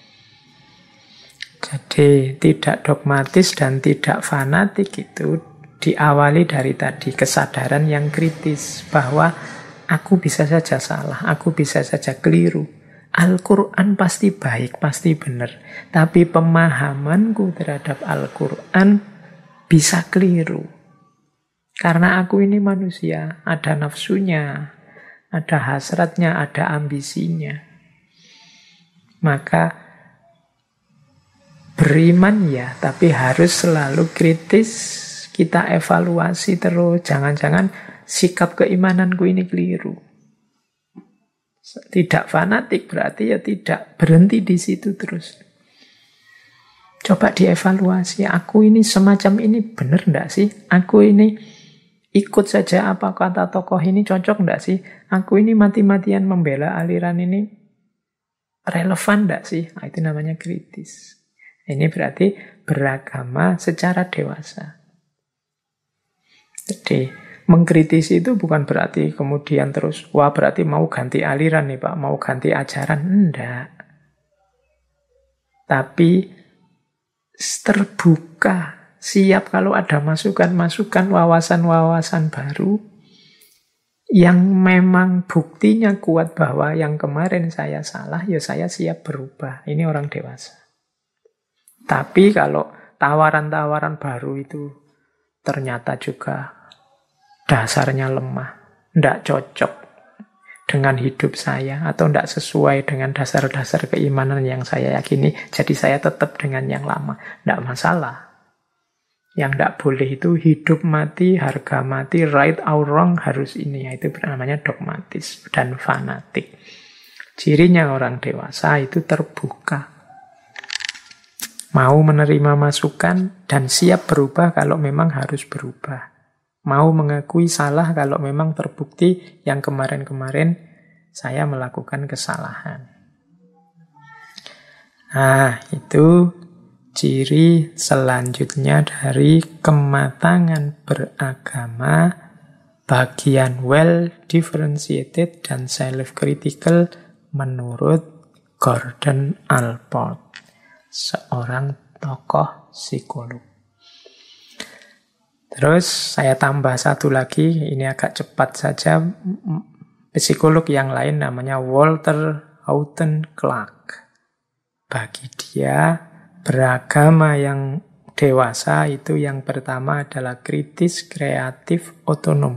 Jadi tidak dogmatis dan tidak fanatik itu diawali dari tadi kesadaran yang kritis bahwa aku bisa saja salah, aku bisa saja keliru. Al-Quran pasti baik, pasti benar. Tapi pemahamanku terhadap Al-Quran bisa keliru. Karena aku ini manusia, ada nafsunya, ada hasratnya, ada ambisinya. Maka beriman ya, tapi harus selalu kritis. Kita evaluasi terus, jangan-jangan sikap keimananku ini keliru. Tidak fanatik berarti ya tidak berhenti di situ terus. Coba dievaluasi, aku ini semacam ini benar enggak sih? Aku ini ikut saja apa kata tokoh ini, cocok enggak sih? Aku ini mati-matian membela aliran ini relevan enggak sih? Nah, itu namanya kritis. Ini berarti beragama secara dewasa. Jadi mengkritisi itu bukan berarti kemudian terus, wah berarti mau ganti aliran nih Pak, mau ganti ajaran. Enggak. Tapi terbuka, siap kalau ada masukan-masukan, wawasan-wawasan baru yang memang buktinya kuat bahwa yang kemarin saya salah, ya saya siap berubah. Ini orang dewasa. Tapi kalau tawaran-tawaran baru itu ternyata juga dasarnya lemah, tidak cocok dengan hidup saya, atau tidak sesuai dengan dasar-dasar keimanan yang saya yakini, jadi saya tetap dengan yang lama. Tidak masalah. Yang tidak boleh itu hidup mati, harga mati, right or wrong harus ini. Itu namanya dogmatis dan fanatik. Cirinya orang dewasa itu terbuka. Mau menerima masukan dan siap berubah kalau memang harus berubah. Mau mengakui salah kalau memang terbukti yang kemarin-kemarin saya melakukan kesalahan. Nah, itu ciri selanjutnya dari kematangan beragama, bagian well differentiated dan self-critical menurut Gordon Allport, seorang tokoh psikolog. Terus saya tambah satu lagi, ini agak cepat saja. Psikolog yang lain namanya Walter Houghton Clark. Bagi dia, beragama yang dewasa itu yang pertama adalah kritis, kreatif, otonom.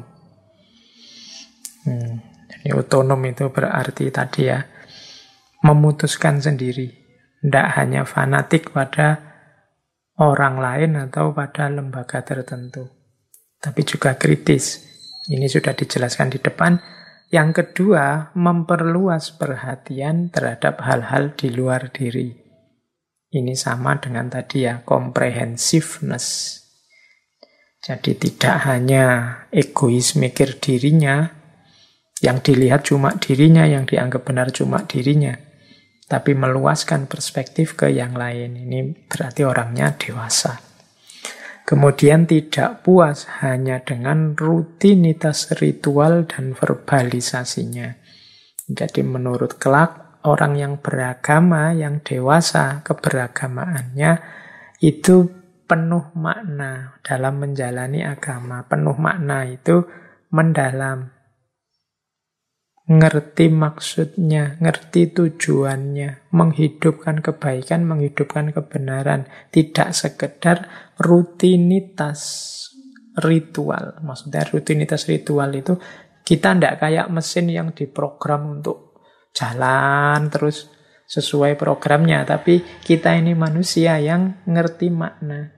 Jadi otonom itu berarti tadi ya, memutuskan sendiri. Tidak hanya fanatik pada orang lain atau pada lembaga tertentu, tapi juga kritis. Ini sudah dijelaskan di depan. Yang kedua, memperluas perhatian terhadap hal-hal di luar diri. Ini sama dengan tadi ya, comprehensiveness. Jadi tidak hanya egois mikir dirinya, yang dilihat cuma dirinya, yang dianggap benar cuma dirinya, tapi meluaskan perspektif ke yang lain. Ini berarti orangnya dewasa. Kemudian tidak puas hanya dengan rutinitas ritual dan verbalisasinya. Jadi menurut Clark, orang yang beragama, yang dewasa keberagamaannya itu penuh makna dalam menjalani agama. Penuh makna itu mendalam. ngerti maksudnya, ngerti tujuannya, menghidupkan kebaikan, menghidupkan kebenaran, tidak sekedar rutinitas ritual. Maksudnya rutinitas ritual itu kita tidak kayak mesin yang diprogram untuk jalan terus sesuai programnya, tapi kita ini manusia yang ngerti makna.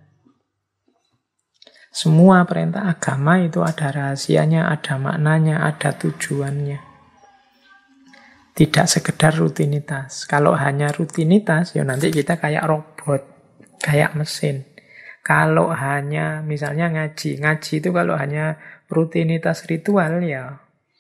Semua perintah agama itu ada rahasianya, ada maknanya, ada tujuannya. Tidak sekedar rutinitas. Kalau hanya rutinitas, ya nanti kita kayak robot, kayak mesin. Kalau hanya misalnya ngaji itu kalau hanya rutinitas ritual, ya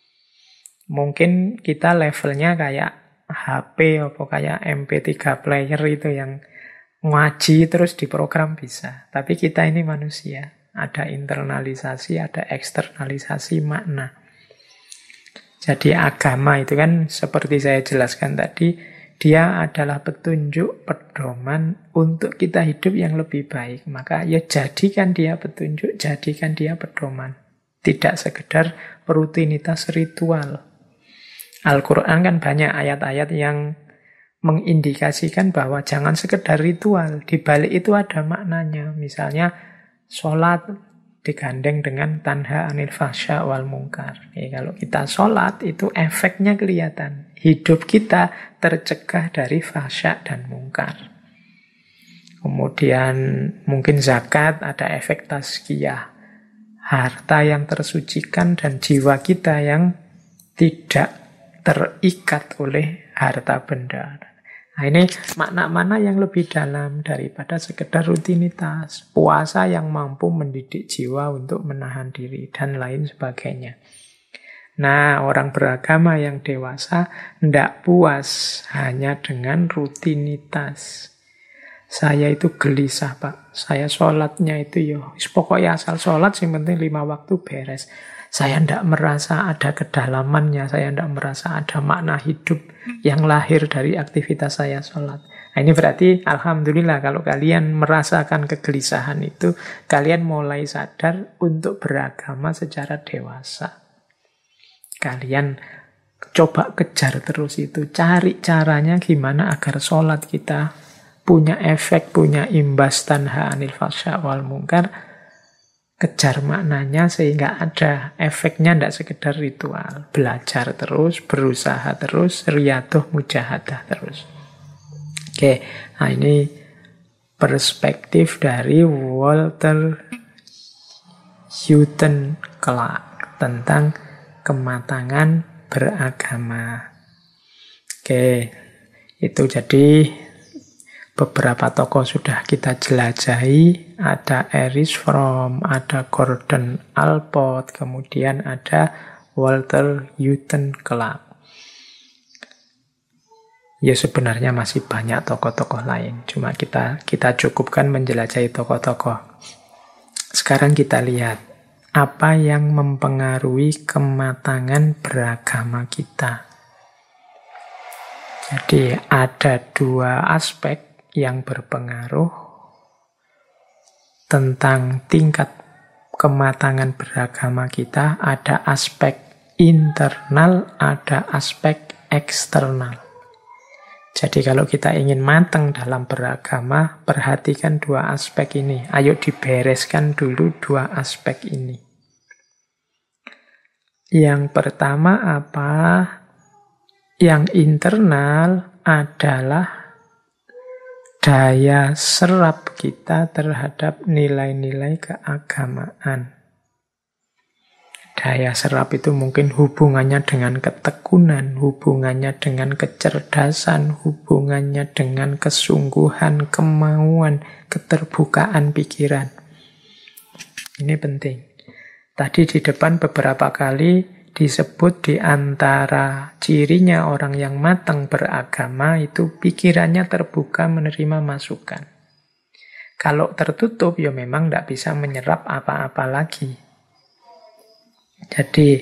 mungkin kita levelnya kayak HP atau kayak MP3 player itu yang ngaji terus diprogram bisa. Tapi kita ini manusia, ada internalisasi, ada eksternalisasi makna. Jadi agama itu kan seperti saya jelaskan tadi, dia adalah petunjuk, pedoman untuk kita hidup yang lebih baik. Maka ya jadikan dia petunjuk, jadikan dia pedoman. Tidak sekedar rutinitas ritual. Al-Quran kan banyak ayat-ayat yang mengindikasikan bahwa jangan sekedar ritual. Di balik itu ada maknanya. Misalnya sholat digandeng dengan tanha anil fahsya wal mungkar. Kalau kita sholat itu efeknya kelihatan. Hidup kita tercegah dari fahsya dan mungkar. Kemudian mungkin zakat ada efek tazkiyah. Harta yang tersucikan dan jiwa kita yang tidak terikat oleh harta benda. Nah ini makna-makna yang lebih dalam daripada sekedar rutinitas. Puasa yang mampu mendidik jiwa untuk menahan diri dan lain sebagainya. Nah orang beragama yang dewasa tidak puas hanya dengan rutinitas. Saya itu gelisah Pak. Saya sholatnya itu pokoknya asal sholat yang penting 5 waktu beres. Saya tidak merasa ada kedalamannya, saya tidak merasa ada makna hidup yang lahir dari aktivitas saya sholat. Nah, ini berarti alhamdulillah kalau kalian merasakan kegelisahan itu, kalian mulai sadar untuk beragama secara dewasa. Kalian coba kejar terus itu, cari caranya gimana agar sholat kita punya efek, punya imbas tanha anil fahsya wal mungkar. Kejar maknanya sehingga ada efeknya, tidak sekedar ritual. Belajar terus, berusaha terus, riyadhah mujahadah terus. Oke, nah ini perspektif dari Walter Hutton Clark tentang kematangan beragama. Oke, itu jadi beberapa tokoh sudah kita jelajahi. Ada Erich Fromm, ada Gordon Allport, kemudian ada Walter Hutton Clark. Ya sebenarnya masih banyak tokoh-tokoh lain, cuma kita cukupkan menjelajahi tokoh-tokoh. Sekarang kita lihat apa yang mempengaruhi kematangan beragama kita. Jadi ada 2 aspek yang berpengaruh tentang tingkat kematangan beragama kita. Ada aspek internal, ada aspek eksternal. Jadi kalau kita ingin matang dalam beragama, perhatikan 2 aspek ini. Ayo dibereskan dulu 2 aspek ini. Yang pertama apa? Yang internal adalah daya serap kita terhadap nilai-nilai keagamaan. Daya serap itu mungkin hubungannya dengan ketekunan, hubungannya dengan kecerdasan, hubungannya dengan kesungguhan, kemauan, keterbukaan pikiran. Ini penting. Tadi di depan beberapa kali disebut di antara cirinya orang yang matang beragama itu pikirannya terbuka menerima masukan. Kalau tertutup ya memang tidak bisa menyerap apa-apa lagi. Jadi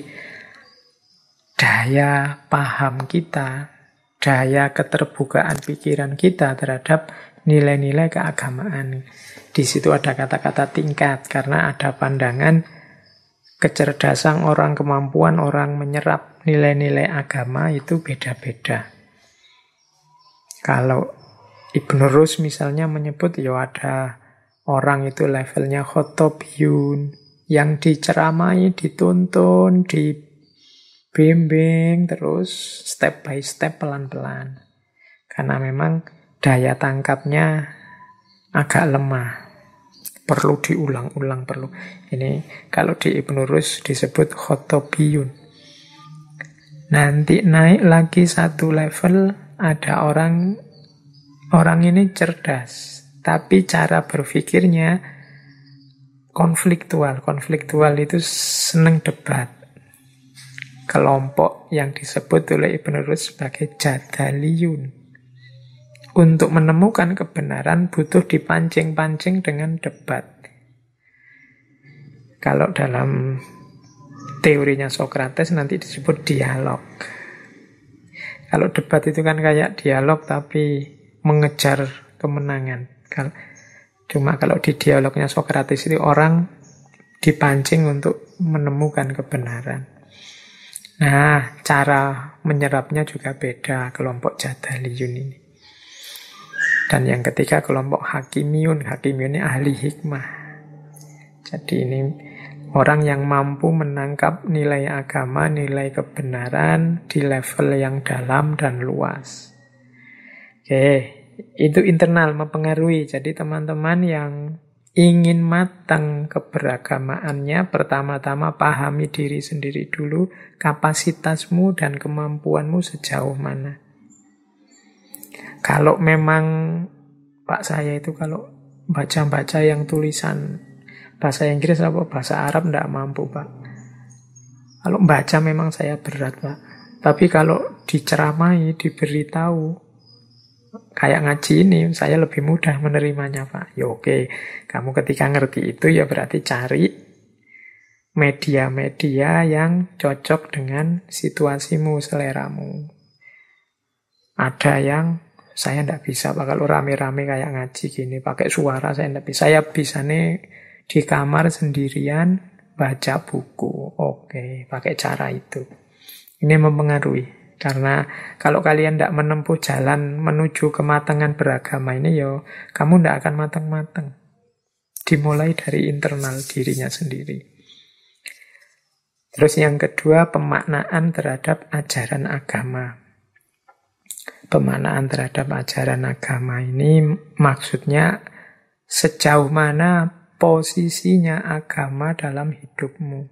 daya paham kita, daya keterbukaan pikiran kita terhadap nilai-nilai keagamaan. Di situ ada kata-kata tingkat karena ada pandangan kecerdasan orang, kemampuan orang menyerap nilai-nilai agama itu beda-beda. Kalau Ibnu Rus misalnya menyebut ya ada orang itu levelnya khotobiyun, yang diceramai, dituntun, dibimbing, terus step by step pelan-pelan. Karena memang daya tangkapnya agak lemah. Perlu diulang-ulang, perlu. Ini kalau di Ibnu Rus disebut khotobiyun. Nanti naik lagi satu level, ada orang ini cerdas, tapi cara berpikirnya konfliktual. Konfliktual itu seneng debat. Kelompok yang disebut oleh Ibnu Rus sebagai jadaliyun. Untuk menemukan kebenaran butuh dipancing-pancing dengan debat. Kalau dalam teorinya Socrates nanti disebut dialog. Kalau debat itu kan kayak dialog tapi mengejar kemenangan. Cuma kalau di dialognya Socrates itu orang dipancing untuk menemukan kebenaran. Nah, cara menyerapnya juga beda kelompok jadaliyun ini. Dan yang ketiga kelompok hakimiyun. Hakimiyun ini ahli hikmah. Jadi ini orang yang mampu menangkap nilai agama, nilai kebenaran di level yang dalam dan luas. Oke, itu internal mempengaruhi. Jadi teman-teman yang ingin matang keberagamaannya, pertama-tama pahami diri sendiri dulu, kapasitasmu dan kemampuanmu sejauh mana. Kalau memang Pak saya itu kalau baca-baca yang tulisan bahasa Inggris apa bahasa Arab enggak mampu, Pak. Kalau baca memang saya berat, Pak. Tapi kalau diceramai, diberitahu, kayak ngaji ini, saya lebih mudah menerimanya, Pak. Ya oke, kamu ketika ngerti itu ya berarti cari media-media yang cocok dengan situasimu, seleramu. Ada yang saya ndak bisa, Pak, kalau rame-rame kayak ngaji gini, pakai suara saya ndak bisa. Saya bisa nih di kamar sendirian baca buku. Oke, pakai cara itu. Ini mempengaruhi. Karena kalau kalian tidak menempuh jalan menuju kematangan beragama ini, ya kamu tidak akan matang-matang. Dimulai dari internal dirinya sendiri. Terus yang kedua, pemaknaan terhadap ajaran agama. Pemaknaan terhadap ajaran agama ini maksudnya sejauh mana posisinya agama dalam hidupmu.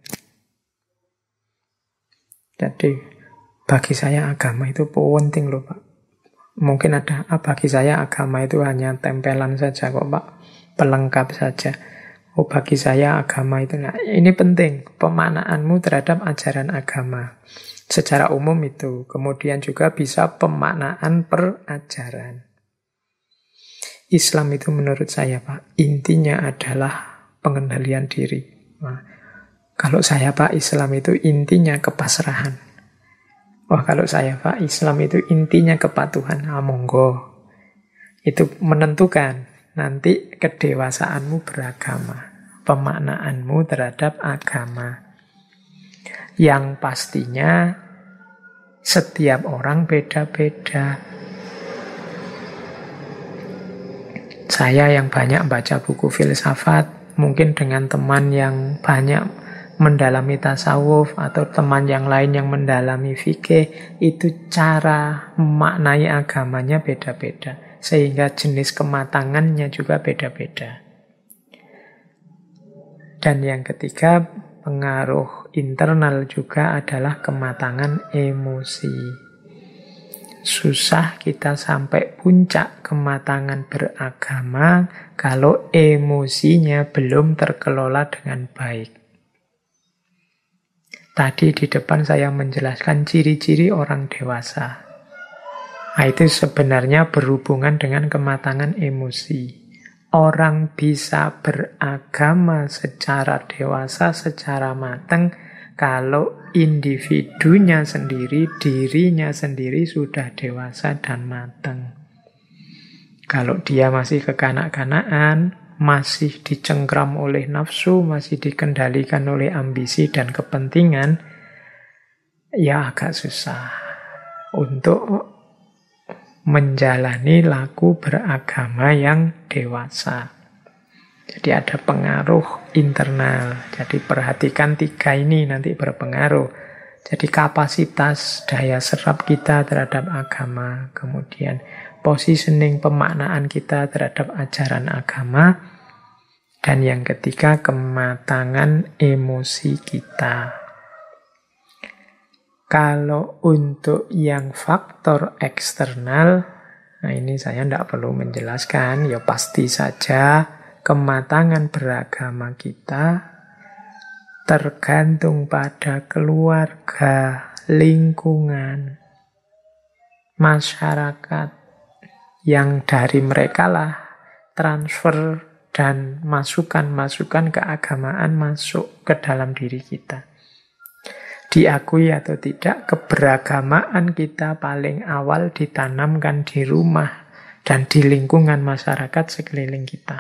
Jadi bagi saya agama itu penting loh, Pak. Mungkin ada, bagi saya agama itu hanya tempelan saja kok, Pak. Pelengkap saja. Oh, bagi saya agama itu, nah, ini penting. Pemaknaanmu terhadap ajaran agama. Secara umum itu. Kemudian juga bisa pemaknaan perajaran. Islam itu menurut saya, Pak, intinya adalah pengendalian diri. Nah, kalau saya, Pak, Islam itu intinya kepasrahan. Wah, kalau saya, Pak, Islam itu intinya kepatuhan. Monggo. Itu menentukan nanti kedewasaanmu beragama. Pemaknaanmu terhadap agama. Yang pastinya setiap orang beda-beda. Saya yang banyak baca buku filsafat, mungkin dengan teman yang banyak mendalami tasawuf atau teman yang lain yang mendalami fikih, itu cara memaknai agamanya beda-beda, sehingga jenis kematangannya juga beda-beda. Dan yang ketiga, pengaruh internal juga adalah kematangan emosi. Susah kita sampai puncak kematangan beragama kalau emosinya belum terkelola dengan baik. Tadi di depan saya menjelaskan ciri-ciri orang dewasa. Nah, itu sebenarnya berhubungan dengan kematangan emosi. Orang bisa beragama secara dewasa, secara matang, kalau individunya sendiri, dirinya sendiri sudah dewasa dan matang. Kalau dia masih kekanak-kanakan, masih dicengkram oleh nafsu, masih dikendalikan oleh ambisi dan kepentingan, ya agak susah untuk menjalani laku beragama yang dewasa. Jadi ada pengaruh internal. Jadi perhatikan 3 ini nanti berpengaruh. Jadi kapasitas daya serap kita terhadap agama, kemudian positioning pemaknaan kita terhadap ajaran agama, dan yang ketiga kematangan emosi kita. Kalau untuk yang faktor eksternal, nah ini saya tidak perlu menjelaskan, ya pasti saja kematangan beragama kita tergantung pada keluarga, lingkungan, masyarakat, yang dari mereka lah transfer dan masukan-masukan keagamaan masuk ke dalam diri kita. Diakui atau tidak, keberagamaan kita paling awal ditanamkan di rumah dan di lingkungan masyarakat sekeliling kita.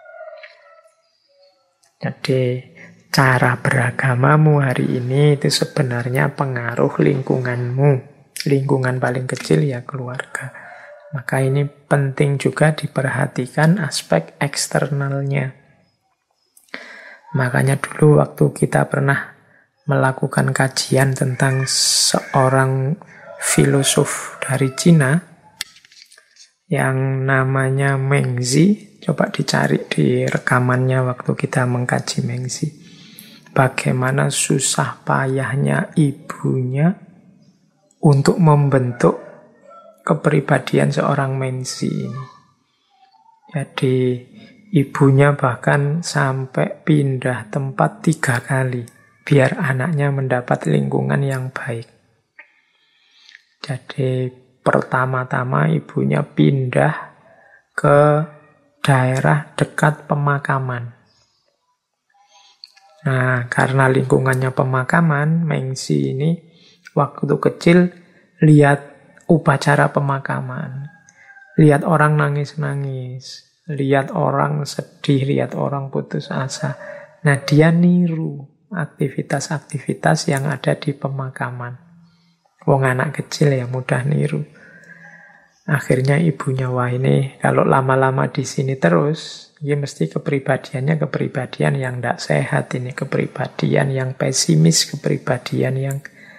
Jadi cara beragamamu hari ini itu sebenarnya pengaruh lingkunganmu. Lingkungan paling kecil ya keluarga. Maka ini penting juga diperhatikan aspek eksternalnya. Makanya dulu waktu kita pernah melakukan kajian tentang seorang filosof dari Cina yang namanya Mengzi, coba dicari di rekamannya waktu kita mengkaji Mengzi. Bagaimana susah payahnya ibunya untuk membentuk kepribadian seorang Mengzi ini. Jadi ibunya bahkan sampai pindah tempat 3 kali biar anaknya mendapat lingkungan yang baik. Jadi pertama-tama ibunya pindah ke daerah dekat pemakaman. Nah, karena lingkungannya pemakaman, Mengzi ini waktu kecil lihat upacara pemakaman. Lihat orang nangis-nangis, lihat orang sedih, lihat orang putus asa. Nah, dia niru aktivitas-aktivitas yang ada di pemakaman. Wong anak kecil ya mudah niru. Akhirnya ibunya, wah ini kalau lama-lama di sini terus, ya mesti kepribadiannya kepribadian yang tidak sehat ini, kepribadian yang pesimis, kepribadian yang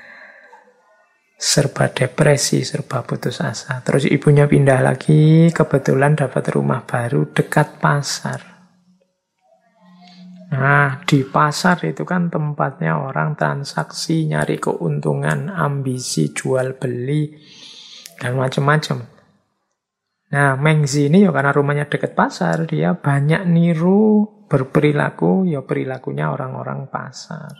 serba depresi, serba putus asa. Terus ibunya pindah lagi, kebetulan dapat rumah baru dekat pasar. Nah, di pasar itu kan tempatnya orang transaksi, nyari keuntungan, ambisi, jual beli, dan macam-macam. Nah, Mengzi ini ya karena rumahnya dekat pasar, dia banyak niru berperilaku, ya perilakunya orang-orang pasar.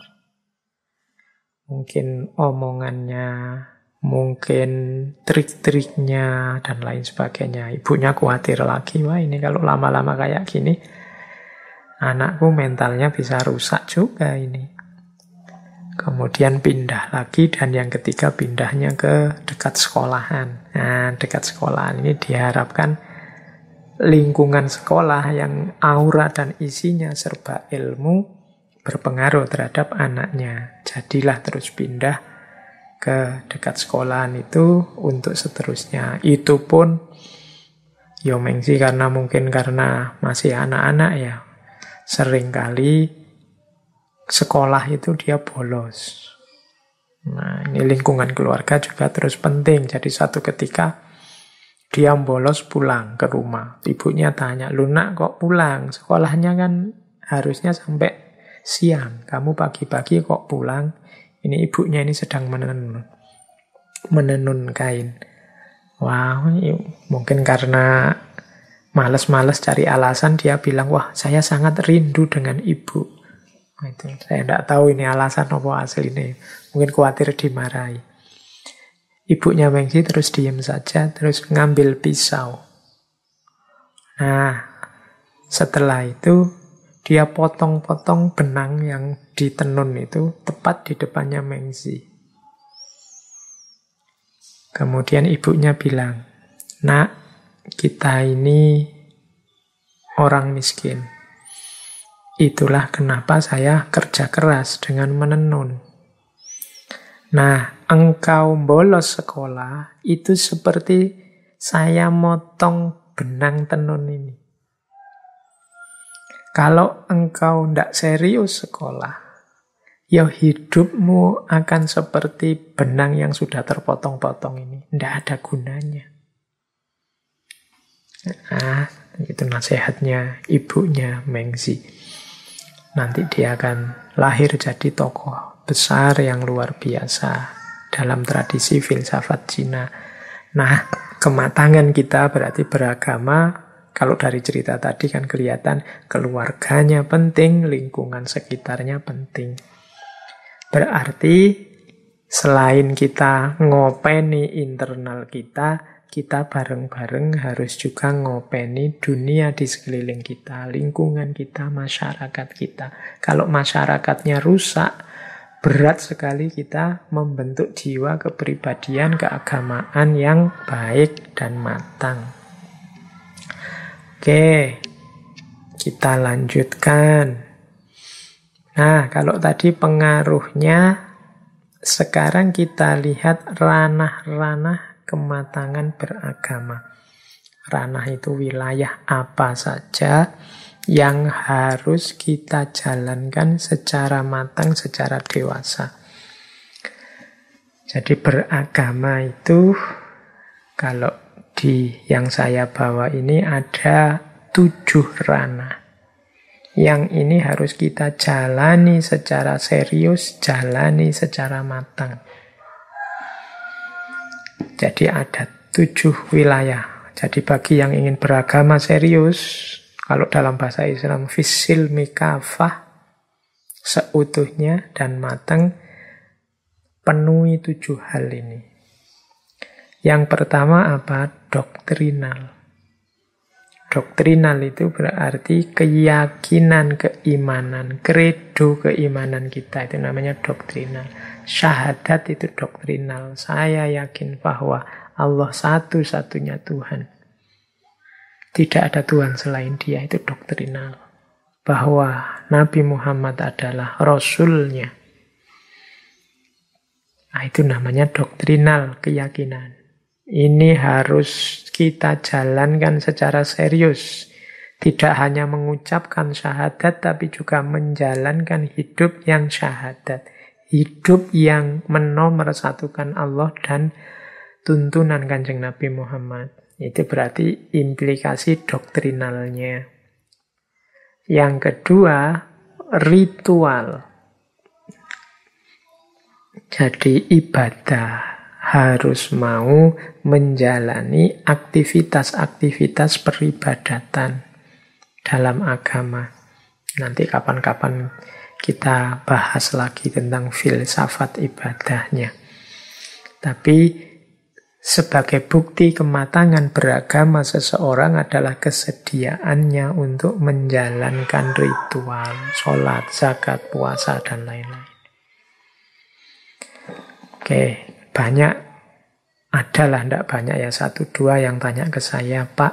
Mungkin omongannya, mungkin trik-triknya, dan lain sebagainya. Ibunya khawatir lagi, wah ini kalau lama-lama kayak gini, anakku mentalnya bisa rusak juga ini. Kemudian pindah lagi, dan yang ketiga pindahnya ke dekat sekolahan. Nah, dekat sekolahan ini diharapkan lingkungan sekolah yang aura dan isinya serba ilmu berpengaruh terhadap anaknya. Jadilah terus pindah ke dekat sekolahan itu untuk seterusnya. Itu pun ya Mengzi karena masih anak-anak ya, seringkali sekolah itu dia bolos. Nah, ini lingkungan keluarga juga terus penting. Jadi satu ketika dia bolos pulang ke rumah. Ibunya tanya, "Lu nak kok pulang? Sekolahnya kan harusnya sampai siang. Kamu pagi-pagi kok pulang?" Ini ibunya ini sedang menenun kain. Wah, mungkin karena malas-malas cari alasan dia bilang, "Wah, saya sangat rindu dengan ibu." Itu saya tidak tahu ini alasan apa aslinya. Mungkin khawatir dimarahi. Ibunya Mengzi terus diam saja, terus ngambil pisau. Nah, setelah itu dia potong-potong benang yang ditenun itu tepat di depannya Mengzi. Kemudian ibunya bilang, "Nak, kita ini orang miskin. Itulah kenapa saya kerja keras dengan menenun. Nah, engkau bolos sekolah, itu seperti saya motong benang tenun ini. Kalau engkau tidak serius sekolah, ya hidupmu akan seperti benang yang sudah terpotong-potong ini. Tidak ada gunanya. Nah, itu nasihatnya ibunya Mengzi. Nanti dia akan lahir jadi tokoh besar yang luar biasa dalam tradisi filsafat Cina. Nah, kematangan kita berarti beragama. Kalau dari cerita tadi kan kelihatan keluarganya penting, lingkungan sekitarnya penting. Berarti selain kita ngopeni internal kita, kita bareng-bareng harus juga ngopeni dunia di sekeliling kita, lingkungan kita, masyarakat kita. Kalau masyarakatnya rusak, berat sekali kita membentuk jiwa kepribadian, keagamaan yang baik dan matang. Oke, kita lanjutkan. Nah, kalau tadi pengaruhnya, sekarang kita lihat ranah-ranah kematangan beragama. Ranah itu wilayah apa saja yang harus kita jalankan secara matang, secara dewasa. Jadi beragama itu, kalau di yang saya bawa ini ada 7 ranah. Yang ini harus kita jalani secara serius, jalani secara matang. Jadi ada 7 wilayah. Jadi bagi yang ingin beragama serius, kalau dalam bahasa Islam, fisil mikafah, seutuhnya dan matang, penuhi 7 hal ini. Yang pertama apa? Doktrinal. Doktrinal itu berarti keyakinan, keimanan, kredo keimanan kita. Itu namanya doktrinal. Syahadat itu doktrinal. Saya yakin bahwa Allah satu-satunya Tuhan. Tidak ada Tuhan selain Dia. Itu doktrinal. Bahwa Nabi Muhammad adalah Rasulnya. Nah, itu namanya doktrinal, keyakinan. Ini harus kita jalankan secara serius. Tidak hanya mengucapkan syahadat, tapi juga menjalankan hidup yang syahadat. Hidup yang menomorsatukan Allah dan tuntunan Kanjeng Nabi Muhammad. Itu berarti implikasi doktrinalnya. Yang kedua, ritual. Jadi ibadah. Harus mau menjalani aktivitas-aktivitas peribadatan dalam agama. Nanti kapan-kapan kita bahas lagi tentang filsafat ibadahnya. Tapi sebagai bukti kematangan beragama seseorang adalah kesediaannya untuk menjalankan ritual, sholat, zakat, puasa, dan lain-lain. Oke. Banyak, adalah tidak banyak ya, 1-2 yang tanya ke saya, Pak,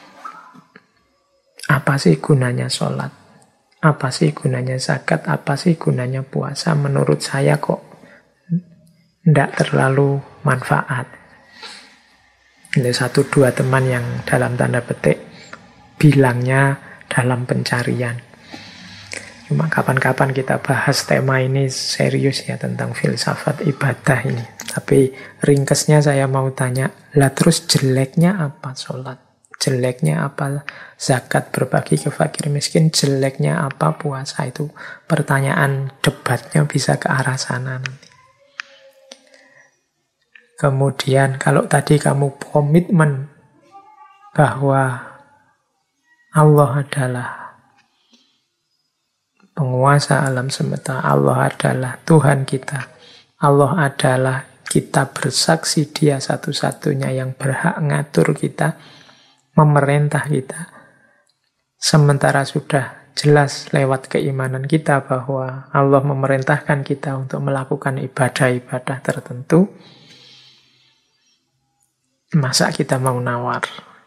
apa sih gunanya sholat? Apa sih gunanya zakat? Apa sih gunanya puasa? Menurut saya kok tidak terlalu manfaat. Ini 1-2 teman yang dalam tanda petik bilangnya dalam pencarian. Cuma kapan-kapan kita bahas tema ini serius ya, tentang filsafat ibadah ini. Tapi ringkesnya saya mau tanya, lah terus jeleknya apa sholat? Jeleknya apa zakat, berbagi ke fakir miskin? Jeleknya apa puasa? Itu pertanyaan debatnya bisa ke arah sana nanti. Kemudian kalau tadi kamu komitmen bahwa Allah adalah penguasa alam semesta, Allah adalah Tuhan kita, Allah adalah, kita bersaksi Dia satu-satunya yang berhak ngatur kita, memerintah kita. Sementara sudah jelas lewat keimanan kita bahwa Allah memerintahkan kita untuk melakukan ibadah-ibadah tertentu, masa kita mau nawar?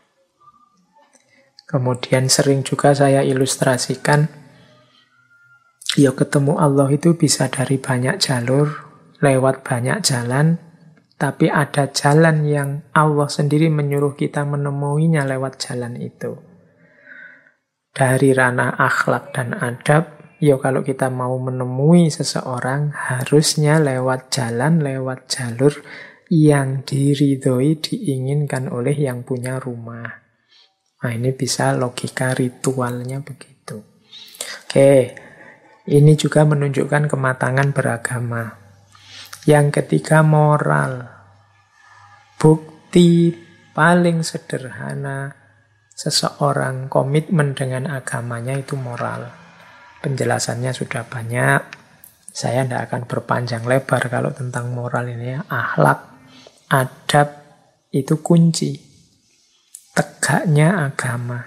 Kemudian sering juga saya ilustrasikan, ya ketemu Allah itu bisa dari banyak jalur. lewat banyak jalan, tapi ada jalan yang Allah sendiri menyuruh kita menemuinya lewat jalan itu. Dari ranah akhlak dan adab, ya kalau kita mau menemui seseorang, harusnya lewat jalan, lewat jalur yang diridhoi, diinginkan oleh yang punya rumah. Nah, ini bisa logika ritualnya begitu. Oke, ini juga menunjukkan kematangan beragama. Yang ketiga, moral. Bukti paling sederhana seseorang komitmen dengan agamanya itu moral. Penjelasannya sudah banyak. Saya tidak akan berpanjang lebar kalau tentang moral ini ya. Akhlak, adab itu kunci tegaknya agama.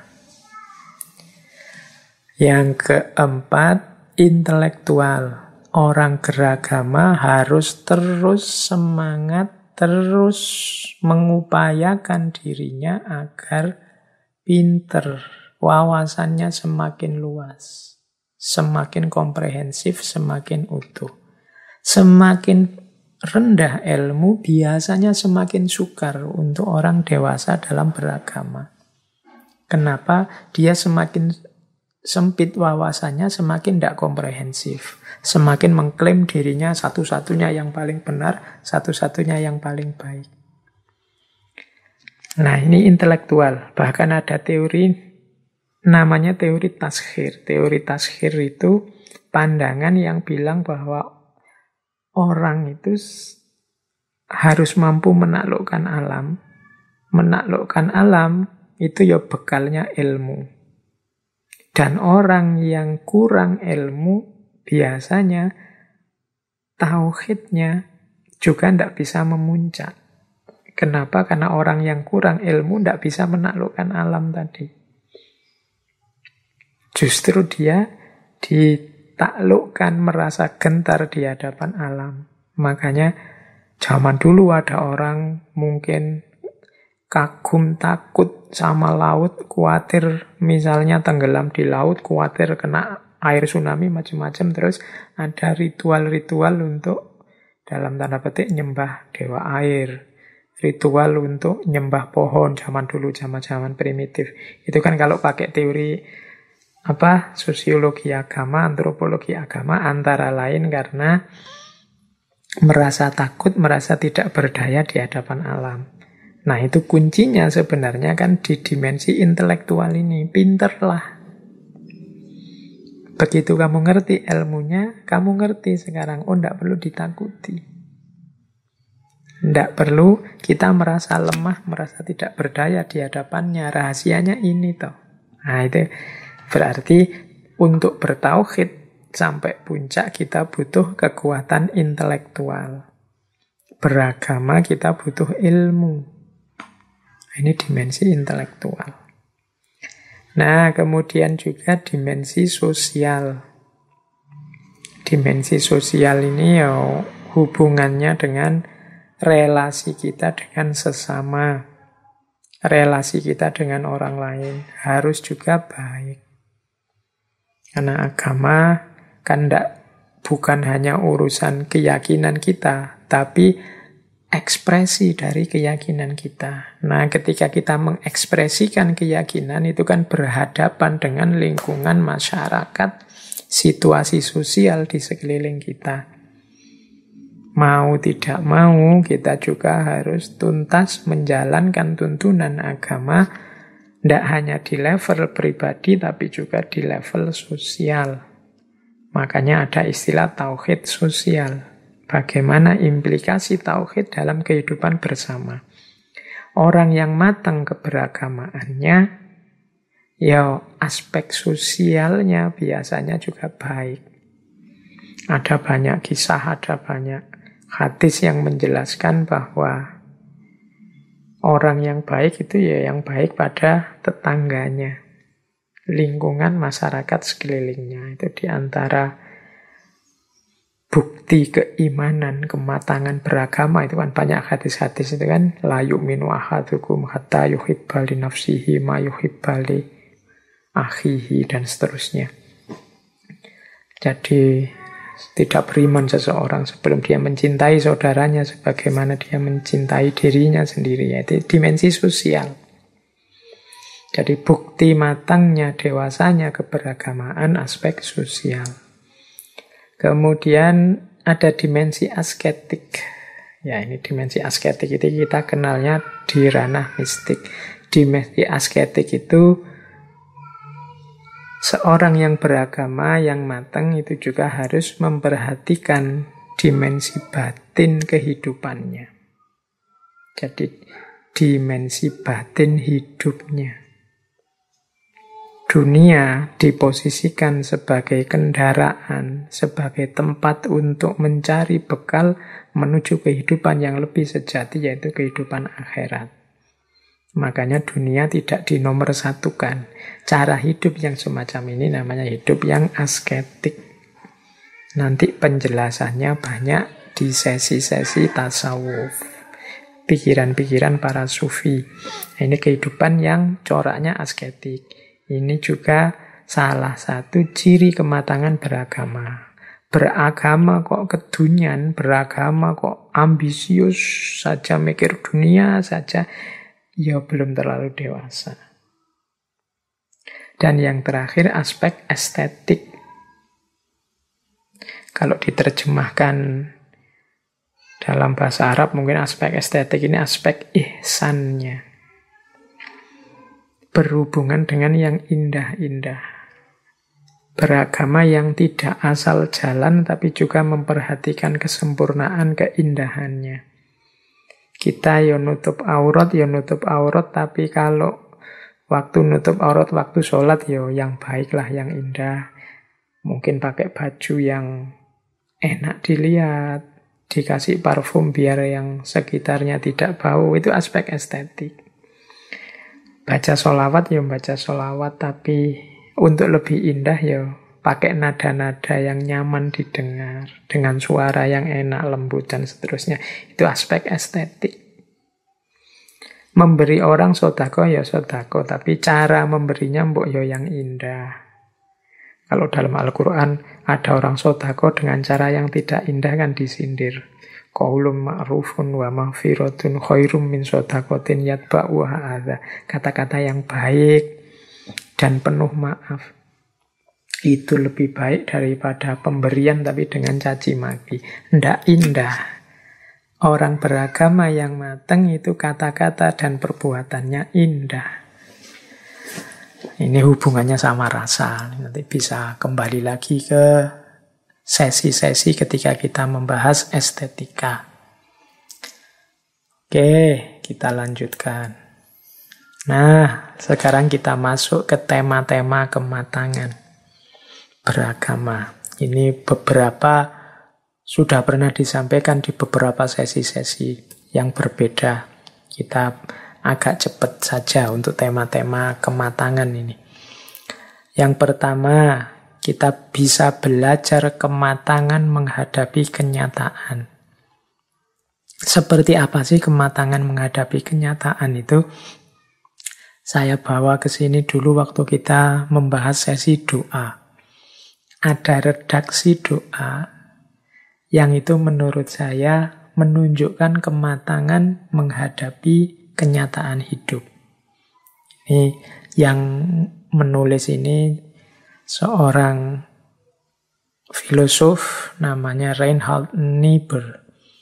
Yang keempat, intelektual. Orang beragama harus terus semangat, terus mengupayakan dirinya agar pinter, wawasannya semakin luas, semakin komprehensif, semakin utuh. Semakin rendah ilmu, biasanya semakin sukar untuk orang dewasa dalam beragama. Kenapa? Dia semakin sempit wawasannya, semakin tidak komprehensif. Semakin mengklaim dirinya satu-satunya yang paling benar, satu-satunya yang paling baik. Nah, ini intelektual. Bahkan ada teori, namanya teori taskhir. Teori taskhir itu pandangan yang bilang bahwa orang itu harus mampu menaklukkan alam. Menaklukkan alam itu ya bekalnya ilmu. Dan orang yang kurang ilmu, biasanya tauhidnya juga tidak bisa memuncak. Kenapa? Karena orang yang kurang ilmu tidak bisa menaklukkan alam tadi. Justru dia ditaklukkan, merasa gentar di hadapan alam. Makanya zaman dulu ada orang mungkin kagum, takut sama laut, khawatir misalnya tenggelam di laut, khawatir kena air tsunami, macam-macam. Terus ada ritual-ritual untuk, dalam tanda petik, nyembah dewa air. Ritual untuk nyembah pohon zaman dulu, zaman-zaman primitif. Itu kan kalau pakai teori sosiologi agama, antropologi agama, antara lain karena merasa takut, merasa tidak berdaya di hadapan alam. Nah, itu kuncinya sebenarnya kan di dimensi intelektual ini. Pinterlah. Begitu kamu ngerti ilmunya, kamu ngerti sekarang, oh tidak perlu ditakuti. Tidak perlu kita merasa lemah, merasa tidak berdaya di hadapannya. Rahasianya ini toh. Nah, itu berarti untuk bertauhid sampai puncak kita butuh kekuatan intelektual. Beragama kita butuh ilmu. Ini dimensi intelektual. Nah, kemudian juga dimensi sosial. Dimensi sosial ini ya hubungannya dengan relasi kita dengan sesama. Relasi kita dengan orang lain harus juga baik. Karena agama kan bukan hanya urusan keyakinan kita, tapi ekspresi dari keyakinan kita. Nah, ketika kita mengekspresikan keyakinan, itu kan berhadapan dengan lingkungan masyarakat, situasi sosial di sekeliling kita. Mau tidak mau, kita juga harus tuntas menjalankan tuntunan agama, tidak hanya di level pribadi, tapi juga di level sosial. Makanya ada istilah tauhid sosial. Bagaimana implikasi tauhid dalam kehidupan bersama. Orang yang matang keberagamaannya, ya aspek sosialnya biasanya juga baik. Ada banyak kisah, ada banyak hadis yang menjelaskan bahwa orang yang baik itu ya yang baik pada tetangganya, lingkungan masyarakat sekelilingnya. Itu diantara bukti keimanan, kematangan beragama. Itu kan banyak hadis-hadis itu kan, la yu'minu ahadukum hatta yuhibba li nafsihi ma yuhibba li akhihi, dan seterusnya. Jadi Tidak beriman seseorang sebelum dia mencintai saudaranya sebagaimana dia mencintai dirinya sendiri, yaitu dimensi sosial. Jadi bukti matangnya, dewasanya keberagamaan aspek sosial. Kemudian ada dimensi asketik. Ya, ini dimensi asketik itu kita kenalnya di ranah mistik. Dimensi asketik itu seorang yang beragama, yang matang itu juga harus memperhatikan dimensi batin kehidupannya. Jadi dimensi batin hidupnya. Dunia diposisikan sebagai kendaraan, sebagai tempat untuk mencari bekal menuju kehidupan yang lebih sejati, yaitu kehidupan akhirat. Makanya dunia tidak dinomorsatukan. Cara hidup yang semacam ini namanya hidup yang asketik. Nanti penjelasannya banyak di sesi-sesi tasawuf. Pikiran-pikiran para sufi. Ini kehidupan yang coraknya asketik. Ini juga salah satu ciri kematangan beragama. Beragama kok kedunian, beragama kok ambisius saja, mikir dunia saja, ya belum terlalu dewasa. Dan yang terakhir aspek estetik. Kalau diterjemahkan dalam bahasa Arab mungkin aspek estetik ini aspek ihsannya. Berhubungan dengan yang indah-indah. Beragama yang tidak asal jalan tapi juga memperhatikan kesempurnaan keindahannya. Kita ya nutup aurat, tapi kalau waktu nutup aurat, waktu sholat ya yang baiklah, yang indah. Mungkin pakai baju yang enak dilihat, dikasih parfum biar yang sekitarnya tidak bau, itu aspek estetik. Baca sholawat ya baca sholawat, tapi untuk lebih indah ya pakai nada-nada yang nyaman didengar, dengan suara yang enak, lembut, dan seterusnya. Itu aspek estetik. Memberi orang sodako ya sodako, tapi cara memberinya mbok ya yang indah. Kalau dalam Al-Quran ada orang sodako dengan cara yang tidak indah kan disindir. Qaulun ma'rufun wa maghfiratun khairum min sodakotin yatba'uha adza. Kata-kata yang baik dan penuh maaf itu lebih baik daripada pemberian tapi dengan caci maki. Ndak indah. Orang beragama yang matang itu kata-kata dan perbuatannya indah. Ini hubungannya sama rasa. Nanti bisa kembali lagi ke sesi-sesi ketika kita membahas estetika. Oke, kita lanjutkan. Nah, sekarang kita masuk ke tema-tema kematangan beragama. Ini beberapa sudah pernah disampaikan di beberapa sesi-sesi yang berbeda. Kita agak cepat saja untuk tema-tema kematangan ini. Yang pertama, kita bisa belajar kematangan menghadapi kenyataan. Seperti apa sih kematangan menghadapi kenyataan itu? Saya bawa ke sini dulu waktu kita membahas sesi doa. Ada redaksi doa yang itu menurut saya menunjukkan kematangan menghadapi kenyataan hidup. Ini yang menulis ini seorang filosof namanya Reinhold Niebuhr.